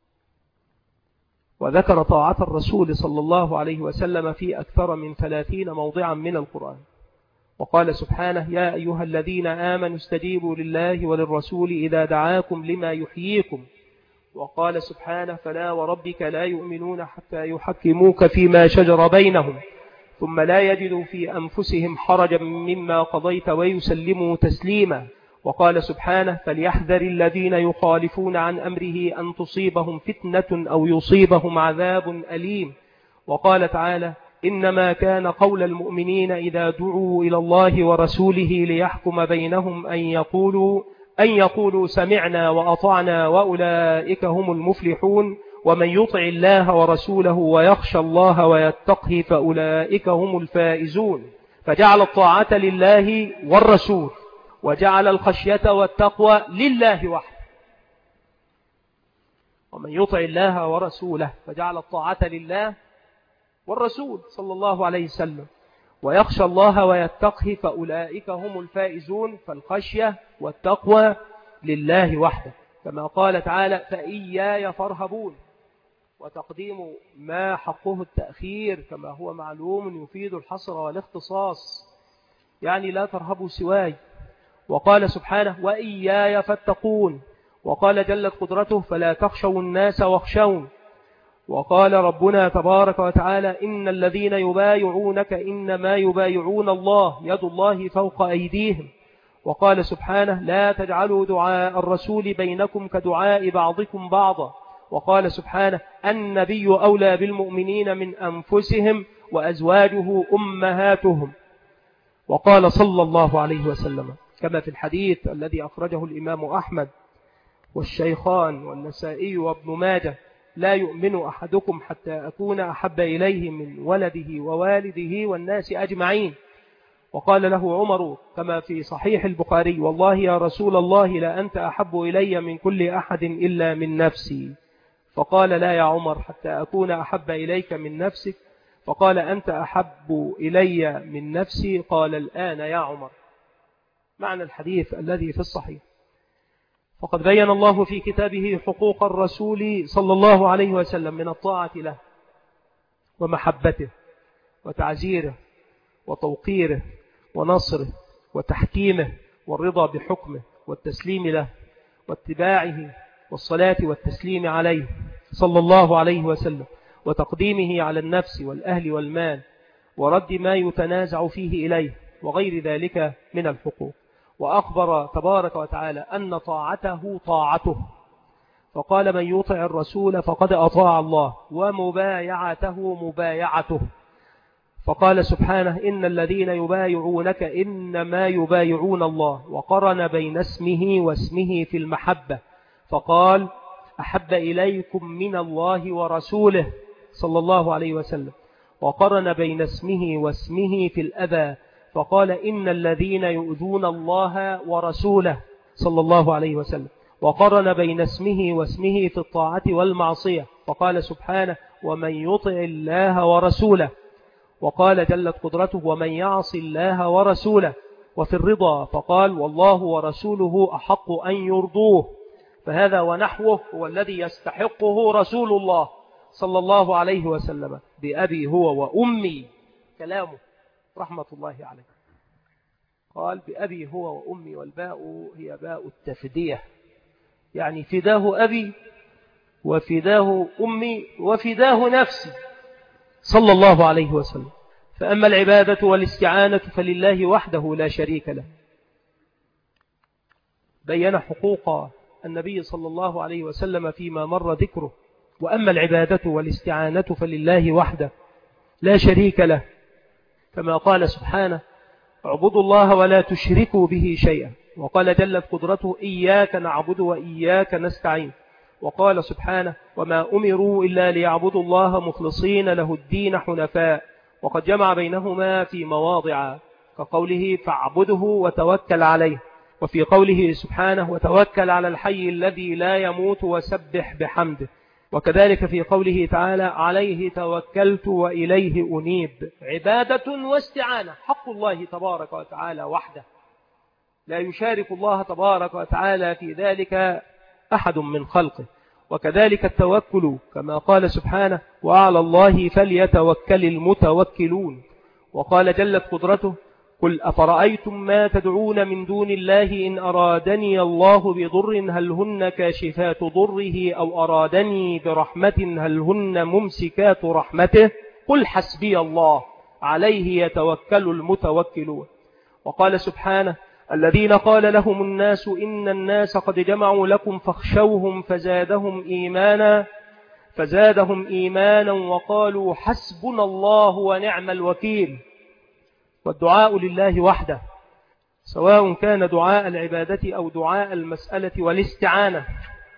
وذكر طاعة الرسول صلى الله عليه وسلم في أكثر من ثلاثين موضعا من القرآن. وقال سبحانه: يا أيها الذين آمنوا استجيبوا لله وللرسول إذا دعاكم لما يحييكم. وقال سبحانه: فلا وربك لا يؤمنون حتى يحكموك فيما شجر بينهم ثم لا يجدوا في أنفسهم حرجا مما قضيت ويسلموا تسليما. وقال سبحانه: فليحذر الذين يخالفون عن أمره أن تصيبهم فتنة أو يصيبهم عذاب أليم. وقال تعالى: إنما كان قول المؤمنين إذا دعوا إلى الله ورسوله ليحكم بينهم أن يقولوا أن يقولوا سمعنا وأطعنا وأولئك هم المفلحون ومن يطع الله ورسوله ويخشى الله ويتقه فأولئك هم الفائزون. فجعل الطاعة لله والرسول وجعل الخشية والتقوى لله وحده. ومن يطع الله ورسوله فجعل الطاعة لله والرسول صلى الله عليه وسلم ويخشى الله ويتقه فأولئك هم الفائزون. فالخشية والتقوى لله وحده، كما قال تعالى: فإياي فارهبون. وتقديم ما حقه التأخير كما هو معلوم يفيد الحصر والاختصاص، يعني لا ترهبوا سواي. وقال سبحانه وإياي فاتقون، وقال جلت قدرته فلا تخشوا الناس واخشون. وقال ربنا تبارك وتعالى إن الذين يبايعونك إنما يبايعون الله يد الله فوق أيديهم. وقال سبحانه لا تجعلوا دعاء الرسول بينكم كدعاء بعضكم بعضا. وقال سبحانه النبي أولى بالمؤمنين من أنفسهم وأزواجه أمهاتهم. وقال صلى الله عليه وسلم كما في الحديث الذي أخرجه الإمام أحمد والشيخان والنسائي وابن ماجه لا يؤمن أحدكم حتى أكون أحب إليه من ولده ووالده والناس أجمعين. وقال له عمر كما في صحيح البخاري والله يا رسول الله لا أنت أحب إلي من كل أحد إلا من نفسي. فقال لا يا عمر حتى أكون أحب إليك من نفسك. فقال أنت أحب إلي من نفسي. قال الآن يا عمر. معنى الحديث الذي في الصحيح. وقد بين الله في كتابه حقوق الرسول صلى الله عليه وسلم من الطاعة له ومحبته وتعزيره وتوقيره ونصره وتحكيمه والرضا بحكمه والتسليم له واتباعه والصلاة والتسليم عليه صلى الله عليه وسلم وتقديمه على النفس والأهل والمال ورد ما يتنازع فيه إليه وغير ذلك من الحقوق. وأخبر تبارك وتعالى أن طاعته طاعته، فقال من يطع الرسول فقد أطاع الله ومبايعته مبايعته. فقال سبحانه إن الذين يبايعونك إنما يبايعون الله. وقرن بين اسمه واسمه في المحبة فقال أحب إليكم من الله ورسوله صلى الله عليه وسلم. وقرن بين اسمه واسمه في الأذى فقال إن الذين يؤذون الله ورسوله صلى الله عليه وسلم. وقرن بين اسمه واسمه في الطاعة والمعصية فقال سبحانه ومن يطع الله ورسوله. وقال جلت قدرته ومن يعص الله ورسوله. وفي الرضا فقال والله ورسوله أحق أن يرضوه. فهذا ونحوه هو الذي يستحقه رسول الله صلى الله عليه وسلم بأبي هو وأمي. كلامه رحمة الله عليه قال بأبي هو وأمي والباء هي باء التفدية، يعني فداه أبي وفداه أمي وفداه نفسي صلى الله عليه وسلم. فأما العبادة والاستعانة فلله وحده لا شريك له. بين حقوق النبي صلى الله عليه وسلم فيما مر ذكره. وأما العبادة والاستعانة فلله وحده لا شريك له كما قال سبحانه اعبدوا الله ولا تشركوا به شيئا. وقال جلت قدرته إياك نعبد وإياك نستعين. وقال سبحانه وما أمروا إلا ليعبدوا الله مخلصين له الدين حنفاء. وقد جمع بينهما في مواضع كقوله فاعبده وتوكل عليه، وفي قوله سبحانه وتوكل على الحي الذي لا يموت وسبح بحمده. وكذلك في قوله تعالى عليه توكلت وإليه أنيب. عبادة واستعانة حق الله تبارك وتعالى وحده لا يشارك الله تبارك وتعالى في ذلك أحد من خلقه. وكذلك التوكل كما قال سبحانه وعلى الله فليتوكل المتوكلون. وقال جلت قدرته قل أفرأيتم ما تدعون من دون الله إن أرادني الله بضر هل هن كاشفات ضره أو أرادني برحمة هل هن ممسكات رحمته قل حسبي الله عليه يتوكل المتوكلون. وقال سبحانه الذين قال لهم الناس إن الناس قد جمعوا لكم فاخشوهم فزادهم إيمانا فزادهم إيمانا وقالوا حسبنا الله ونعم الوكيل. والدعاء لله وحده سواء كان دعاء العبادة أو دعاء المسألة والاستعانة.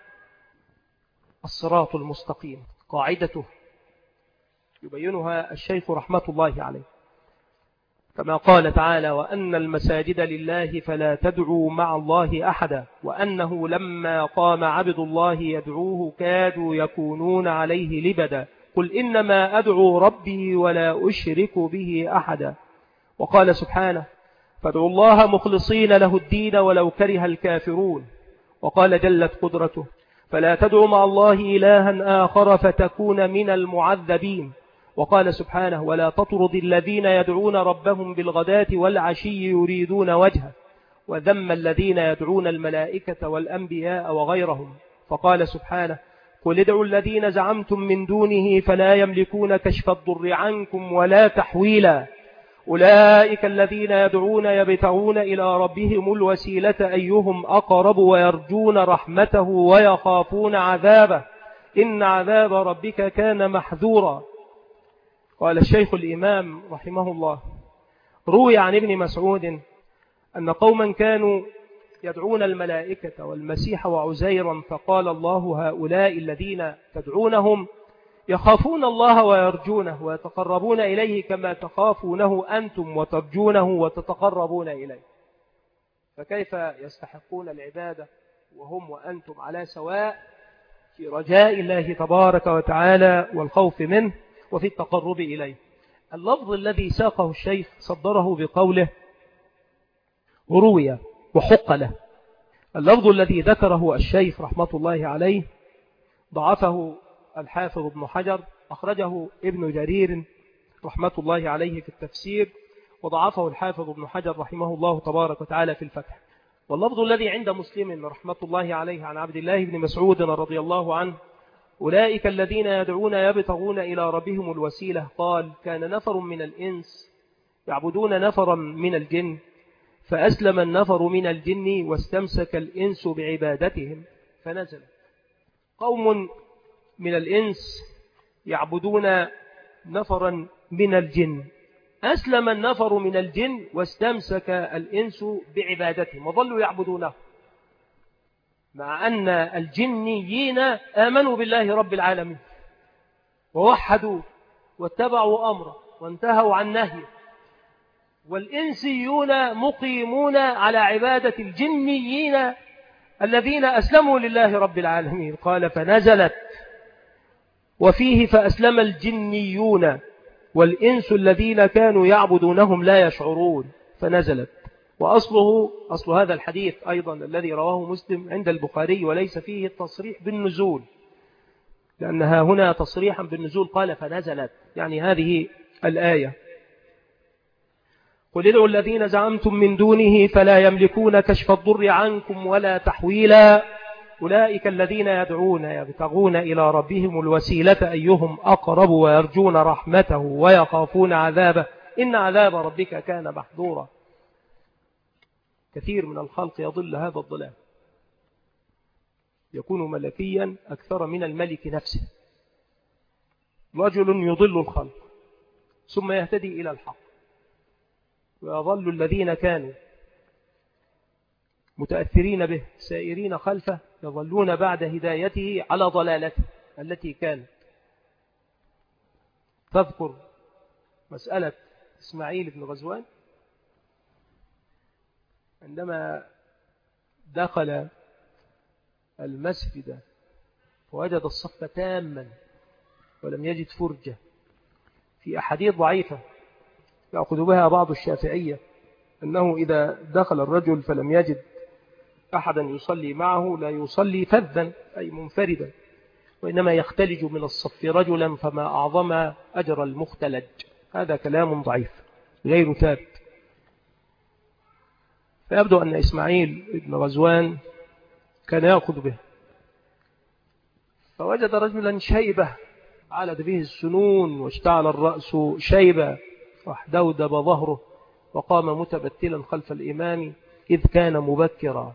الصراط المستقيم قاعدته يبينها الشيخ رحمة الله عليه كما قال تعالى وأن المساجد لله فلا تدعوا مع الله أحدا وأنه لما قام عبد الله يدعوه كادوا يكونون عليه لبدا قل إنما أدعو ربي ولا أشرك به أحدا. وقال سبحانه فادعوا الله مخلصين له الدين ولو كره الكافرون. وقال جلت قدرته فلا تدع مع الله إلها آخر فتكون من المعذبين. وقال سبحانه ولا تطرد الذين يدعون ربهم بالغداة والعشي يريدون وجهه وذم الذين يدعون الملائكة والأنبياء وغيرهم. فقال سبحانه قل ادعوا الذين زعمتم من دونه فلا يملكون كشف الضر عنكم ولا تحويلا أولئك الذين يدعون يبتغون إلى ربهم الوسيلة أيهم أقرب ويرجون رحمته ويخافون عذابه إن عذاب ربك كان محذورا. قال الشيخ الإمام رحمه الله روي عن ابن مسعود أن قوما كانوا يدعون الملائكة والمسيح وعزيرا فقال الله هؤلاء الذين تدعونهم يخافون الله ويرجونه ويتقربون إليه كما تخافونه أنتم وترجونه وتتقربون إليه، فكيف يستحقون العبادة وهم وأنتم على سواء في رجاء الله تبارك وتعالى والخوف منه وفي التقرب إليه. اللفظ الذي ساقه الشيخ صدره بقوله روي وحق له. اللفظ الذي ذكره الشيخ رحمة الله عليه ضعفه الحافظ ابن حجر، أخرجه ابن جرير رحمة الله عليه في التفسير، وضعفه الحافظ ابن حجر رحمه الله تبارك وتعالى في الفتح. واللفظ الذي عند مسلم رحمة الله عليه عن عبد الله بن مسعود رضي الله عنه أولئك الذين يدعون يبتغون إلى ربهم الوسيلة قال كان نفر من الإنس يعبدون نفرا من الجن فأسلم النفر من الجن واستمسك الإنس بعبادتهم فنزل. قوم من الإنس يعبدون نفرا من الجن أسلم النفر من الجن واستمسك الإنس بعبادتهم وظلوا يعبدونه، مع أن الجنيين آمنوا بالله رب العالمين ووحدوا واتبعوا أمره وانتهوا عن نهيه، والإنسيون مقيمون على عبادة الجنيين الذين أسلموا لله رب العالمين. قال فنزلت وفيه فأسلم الجنيون والإنس الذين كانوا يعبدونهم لا يشعرون فنزلت. وأصله أصل هذا الحديث أيضا الذي رواه مسلم عند البخاري وليس فيه التصريح بالنزول، لأنها هنا تصريحا بالنزول قال فنزلت يعني هذه الآية قل ادعوا الذين زعمتم من دونه فلا يملكون كشف الضر عنكم ولا تحويلا أولئك الذين يدعون يبتغون إلى ربهم الوسيلة أيهم أقرب ويرجون رحمته ويخافون عذابه إن عذاب ربك كان محذورا. كثير من الخلق يضل هذا الضلال، يكون ملكيا أكثر من الملك نفسه. رجل يضل الخلق ثم يهتدي إلى الحق، ويظل الذين كانوا متأثرين به سائرين خلفه يظلون بعد هدايته على ضلالته التي كانت. تذكر مسألة إسماعيل بن غزوان عندما دخل المسجد ووجد الصف تاما ولم يجد فرجة. في أحاديث ضعيفة يأخذ بها بعض الشافعية أنه إذا دخل الرجل فلم يجد أحدا يصلي معه لا يصلي فذا أي منفردا، وإنما يختلج من الصف رجلا فما أعظم أجر المختلج. هذا كلام ضعيف غير ثابت. فيبدو أن إسماعيل بن غزوان كان يأخذ به، فوجد رجلا شيبة علت به السنون واشتعل الرأس شيبة واحدودب ظهره وقام متبتلا خلف الإمام إذ كان مبكرا،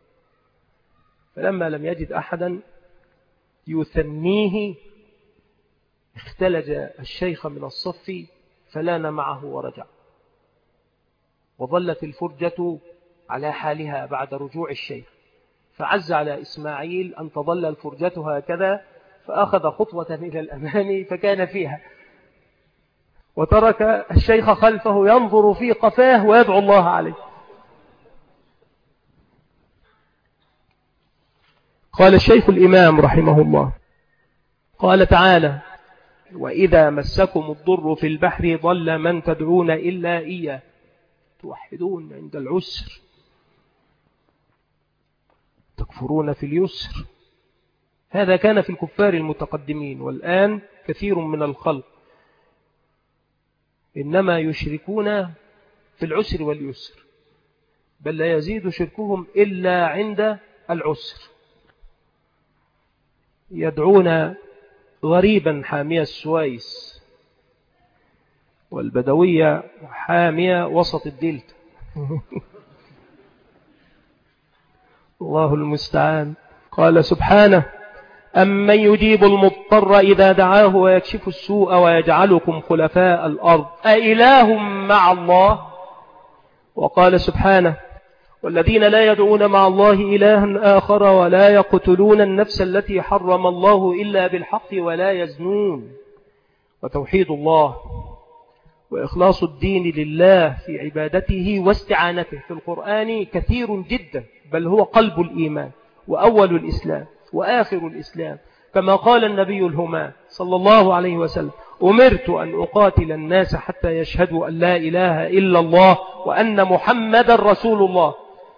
فلما لم يجد أحدا يثنيه اختلج الشيخ من الصف فلان معه ورجع، وظلت الفرجة على حالها بعد رجوع الشيخ، فعز على إسماعيل أن تظل الفرجة هكذا، فأخذ خطوة إلى الأمام فكان فيها، وترك الشيخ خلفه ينظر في قفاه ويدعو الله عليه. قال الشيخ الإمام رحمه الله قال تعالى وإذا مسكم الضر في البحر ضل من تدعون إلا إياه توحدون عند العسر تكفرون في اليسر هذا كان في الكفار المتقدمين، والآن كثير من الخلق إنما يشركون في العسر واليسر، بل لا يزيد شركهم إلا عند العسر. يدعون غريبا حامية السويس، والبدوية حامية وسط الدلتا. الله المستعان. قال سبحانه: أمن يجيب المضطر إذا دعاه ويكشف السوء ويجعلكم خلفاء الأرض أإله مع الله. وقال سبحانه: والذين لا يدعون مع الله إلها آخر ولا يقتلون النفس التي حرم الله إلا بالحق ولا يزنون. وتوحيد الله وإخلاص الدين لله في عبادته واستعانته في القرآن كثير جدا، بل هو قلب الإيمان وأول الإسلام وآخر الإسلام، كما قال النبي الهمام صلى الله عليه وسلم: أمرت أن أقاتل الناس حتى يشهدوا أن لا إله إلا الله وأن محمد رسول الله.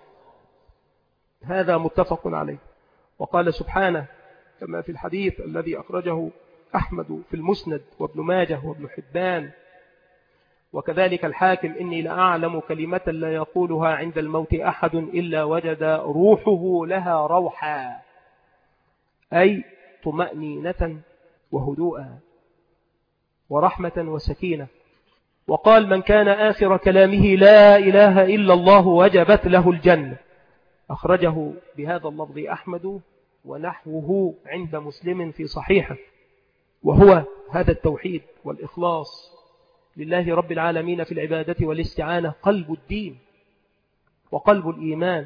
هذا متفق عليه. وقال سبحانه كما في الحديث الذي أخرجه أحمد في المسند وابن ماجه وابن حبان وكذلك الحاكم: إني لأعلم كلمة لا يقولها عند الموت أحد إلا وجد روحه لها روحا، أي طمأنينة وهدوءا ورحمة وسكينة. وقال: من كان آخر كلامه لا إله إلا الله وجبت له الجنة. أخرجه بهذا اللفظ أحمد ونحوه عند مسلم في صحيحه. وهو هذا التوحيد والإخلاص لله رب العالمين في العبادة والاستعانة قلب الدين وقلب الإيمان،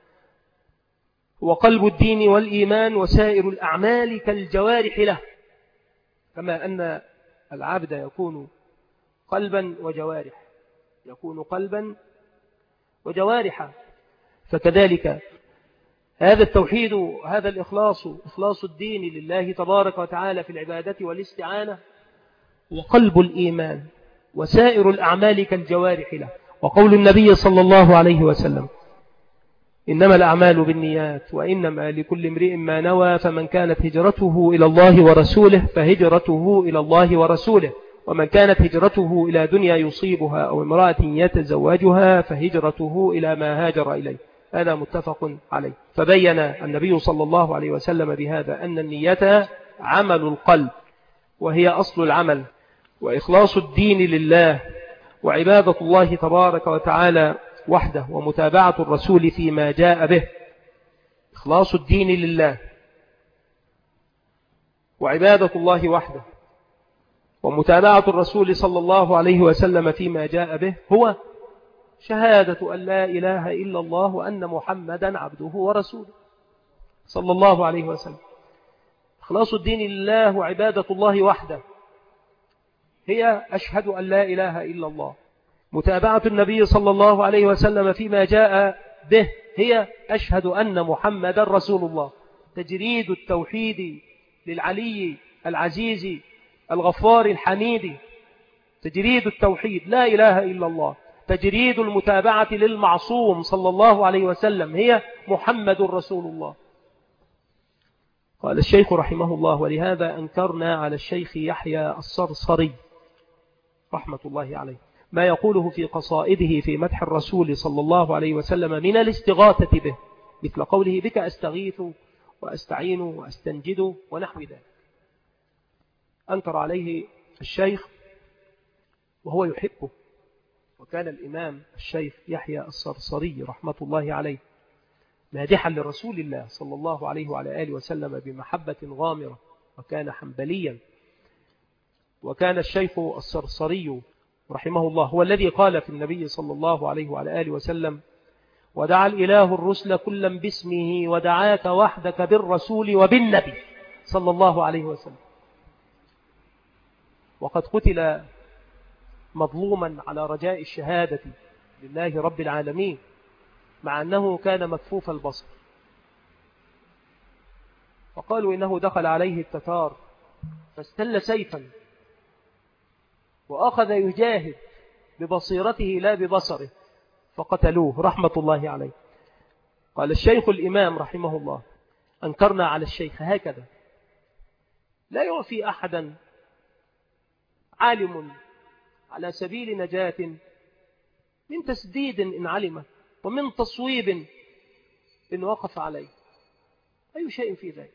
وقلب الدين والإيمان وسائر الأعمال كالجوارح له، كما أن العبد يكون قلبا وجوارح، يكون قلبا وجوارحا، فكذلك هذا التوحيد، هذا الإخلاص، إخلاص الدين لله تبارك وتعالى في العبادة والاستعانة وقلب الإيمان وسائر الأعمال كالجوارح له. وقول النبي صلى الله عليه وسلم: إنما الأعمال بالنيات وإنما لكل امرئ ما نوى، فمن كانت هجرته إلى الله ورسوله فهجرته إلى الله ورسوله، ومن كانت هجرته إلى دنيا يصيبها أو امرأة يتزوجها فهجرته إلى ما هاجر إليه. هذا متفق عليه. فبين النبي صلى الله عليه وسلم بهذا أن النية عمل القلب وهي أصل العمل، وإخلاص الدين لله وعبادة الله تبارك وتعالى وحده ومتابعة الرسول فيما جاء به. إخلاص الدين لله وعبادة الله وحده ومتابعة الرسول صلى الله عليه وسلم فيما جاء به هو شهادة أن لا إله إلا الله وأن محمدا عبده ورسوله صلى الله عليه وسلم. إخلاص الدين لله وعبادة الله وحده هي أشهد أن لا إله إلا الله. متابعة النبي صلى الله عليه وسلم فيما جاء به هي أشهد أن محمدا رسول الله. تجريد التوحيد للعلي العزيز الغفار الحميد، تجريد التوحيد لا إله إلا الله، تجريد المتابعة للمعصوم صلى الله عليه وسلم هي محمد رسول الله. قال الشيخ رحمه الله: ولهذا أنكرنا على الشيخ يحيى الصرصري رحمة الله عليه ما يقوله في قصائده في مدح الرسول صلى الله عليه وسلم من الاستغاثة به، مثل قوله: بك أستغيث وأستعين وأستنجد ونحو ذلك. أنكر عليه الشيخ وهو يحبه. وكان الإمام الشيخ يحيى الصرصري رحمة الله عليه مادحا لرسول الله صلى الله عليه وعلى آله وسلم بمحبة غامرة، وكان حنبليا. وكان الشيخ الصرصري رحمه الله هو الذي قال في النبي صلى الله عليه وعلى آله وسلم: ودعا الإله الرسل كلا باسمه ودعاك وحدك بالرسول وبالنبي صلى الله عليه وسلم. وقد قتل مظلوما على رجاء الشهادة لله رب العالمين، مع أنه كان مكفوف البصر. وقالوا إنه دخل عليه التتار فاستل سيفا وأخذ يجاهد ببصيرته لا ببصره فقتلوه رحمة الله عليه. قال الشيخ الإمام رحمه الله: أنكرنا على الشيخ هكذا. لا يعفي أحدا عالم على سبيل نجاة من تسديد إن علم ومن تصويب إن وقف عليه، أي شيء في ذلك.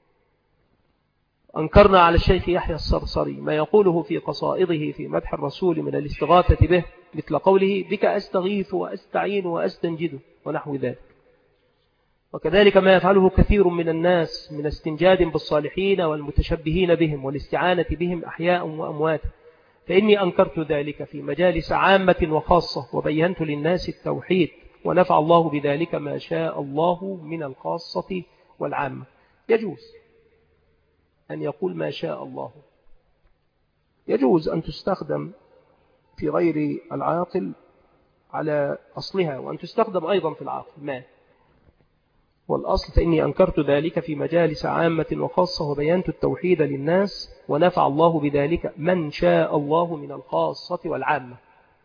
أنكرنا على الشيخ يحيى الصرصري ما يقوله في قصائده في مدح الرسول من الاستغاثة به، مثل قوله بك أستغيث وأستعين وأستنجد ونحو ذلك. وكذلك ما يفعله كثير من الناس من استنجاد بالصالحين والمتشبهين بهم والاستعانة بهم أحياء وأموات، فإني أنكرت ذلك في مجالس عامة وخاصة، وبينت للناس التوحيد، ونفع الله بذلك ما شاء الله من الخاصة والعامة. يجوز أن يقول ما شاء الله، يجوز أن تستخدم في غير العاقل على أصلها، وأن تستخدم أيضا في العاقل ما والأصل. فإني أنكرت ذلك في مجالس عامة وخاصة، وبينت التوحيد للناس، ونفع الله بذلك من شاء الله من الخاصة والعامة،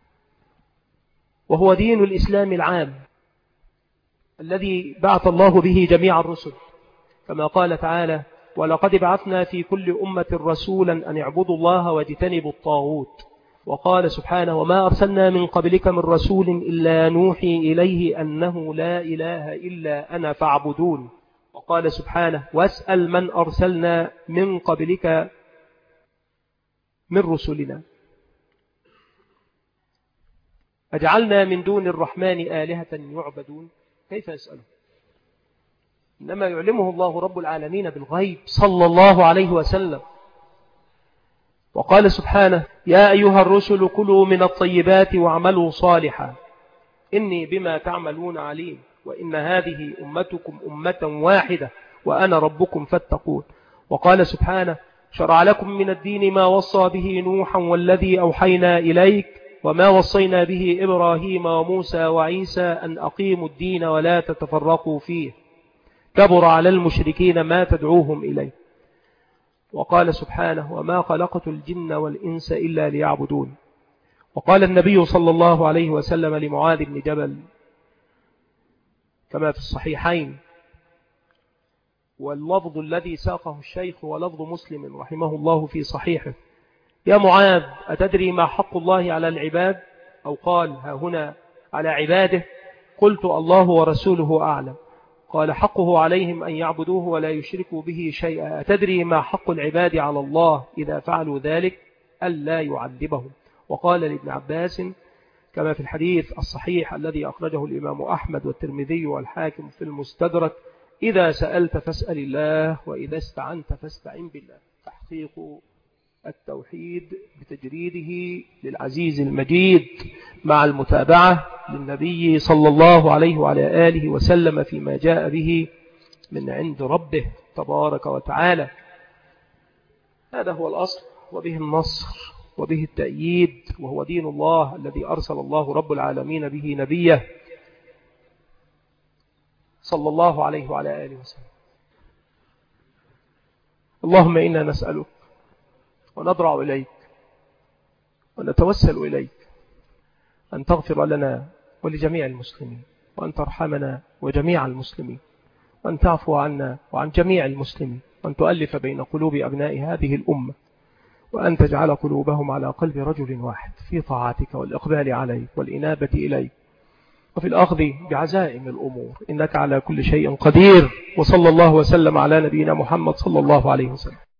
وهو دين الإسلام العام الذي بعث الله به جميع الرسل، كما قال تعالى ولقد بعثنا في كل أمة رسولا أن اعبدوا الله واجتنبوا الطاغوت. وقال سبحانه وما أرسلنا من قبلك من رسول إلا نوحي إليه أنه لا إله إلا أنا فاعبدون. وقال سبحانه واسأل من أرسلنا من قبلك من رسلنا أجعلنا من دون الرحمن آلهة يعبدون كيف يسأله؟ إنما يعلمه الله رب العالمين بالغيب صلى الله عليه وسلم. وقال سبحانه يا أيها الرسل كلوا من الطيبات واعملوا صالحا إني بما تعملون عليم وإن هذه أمتكم أمة واحدة وأنا ربكم فاتقون. وقال سبحانه شرع لكم من الدين ما وصى به نوحا والذي أوحينا إليك وما وصينا به إبراهيم وموسى وعيسى أن أقيموا الدين ولا تتفرقوا فيه كبر على المشركين ما تدعوهم إليه. وقال سبحانه وما خلقت الجن والإنس إلا ليعبدون. وقال النبي صلى الله عليه وسلم لمعاذ بن جبل كما في الصحيحين، واللفظ الذي ساقه الشيخ ولفظ مسلم رحمه الله في صحيحه يا معاذ أتدري ما حق الله على العباد؟ أو قال ها هنا على عباده؟ قلت الله ورسوله أعلم. قال حقه عليهم أن يعبدوه ولا يشركوا به شيئا. أتدري ما حق العباد على الله إذا فعلوا ذلك؟ ألا يعذبهم. وقال لابن عباس كما في الحديث الصحيح الذي أخرجه الإمام أحمد والترمذي والحاكم في المستدرك إذا سألت فاسأل الله وإذا استعنت فاستعن بالله. تحقيق التوحيد بتجريده للعزيز المجيد مع المتابعة للنبي صلى الله عليه وعلى آله وسلم فيما جاء به من عند ربه تبارك وتعالى. هذا هو الأصل وبه النصر وبه التأييد، وهو دين الله الذي أرسل الله رب العالمين به نبيه صلى الله عليه وعلى آله وسلم. اللهم إنا نسألك ونضرع إليك ونتوسل إليك أن تغفر لنا ولجميع المسلمين، وأن ترحمنا وجميع المسلمين، وأن تعفو عنا وعن جميع المسلمين، وأن تؤلف بين قلوب أبناء هذه الأمة، وأن تجعل قلوبهم على قلب رجل واحد في طاعتك والإقبال عليك والإنابة إليك وفي الأخذ بعزائم الأمور إنك على كل شيء قدير. وصلى الله وسلم على نبينا محمد صلى الله عليه وسلم.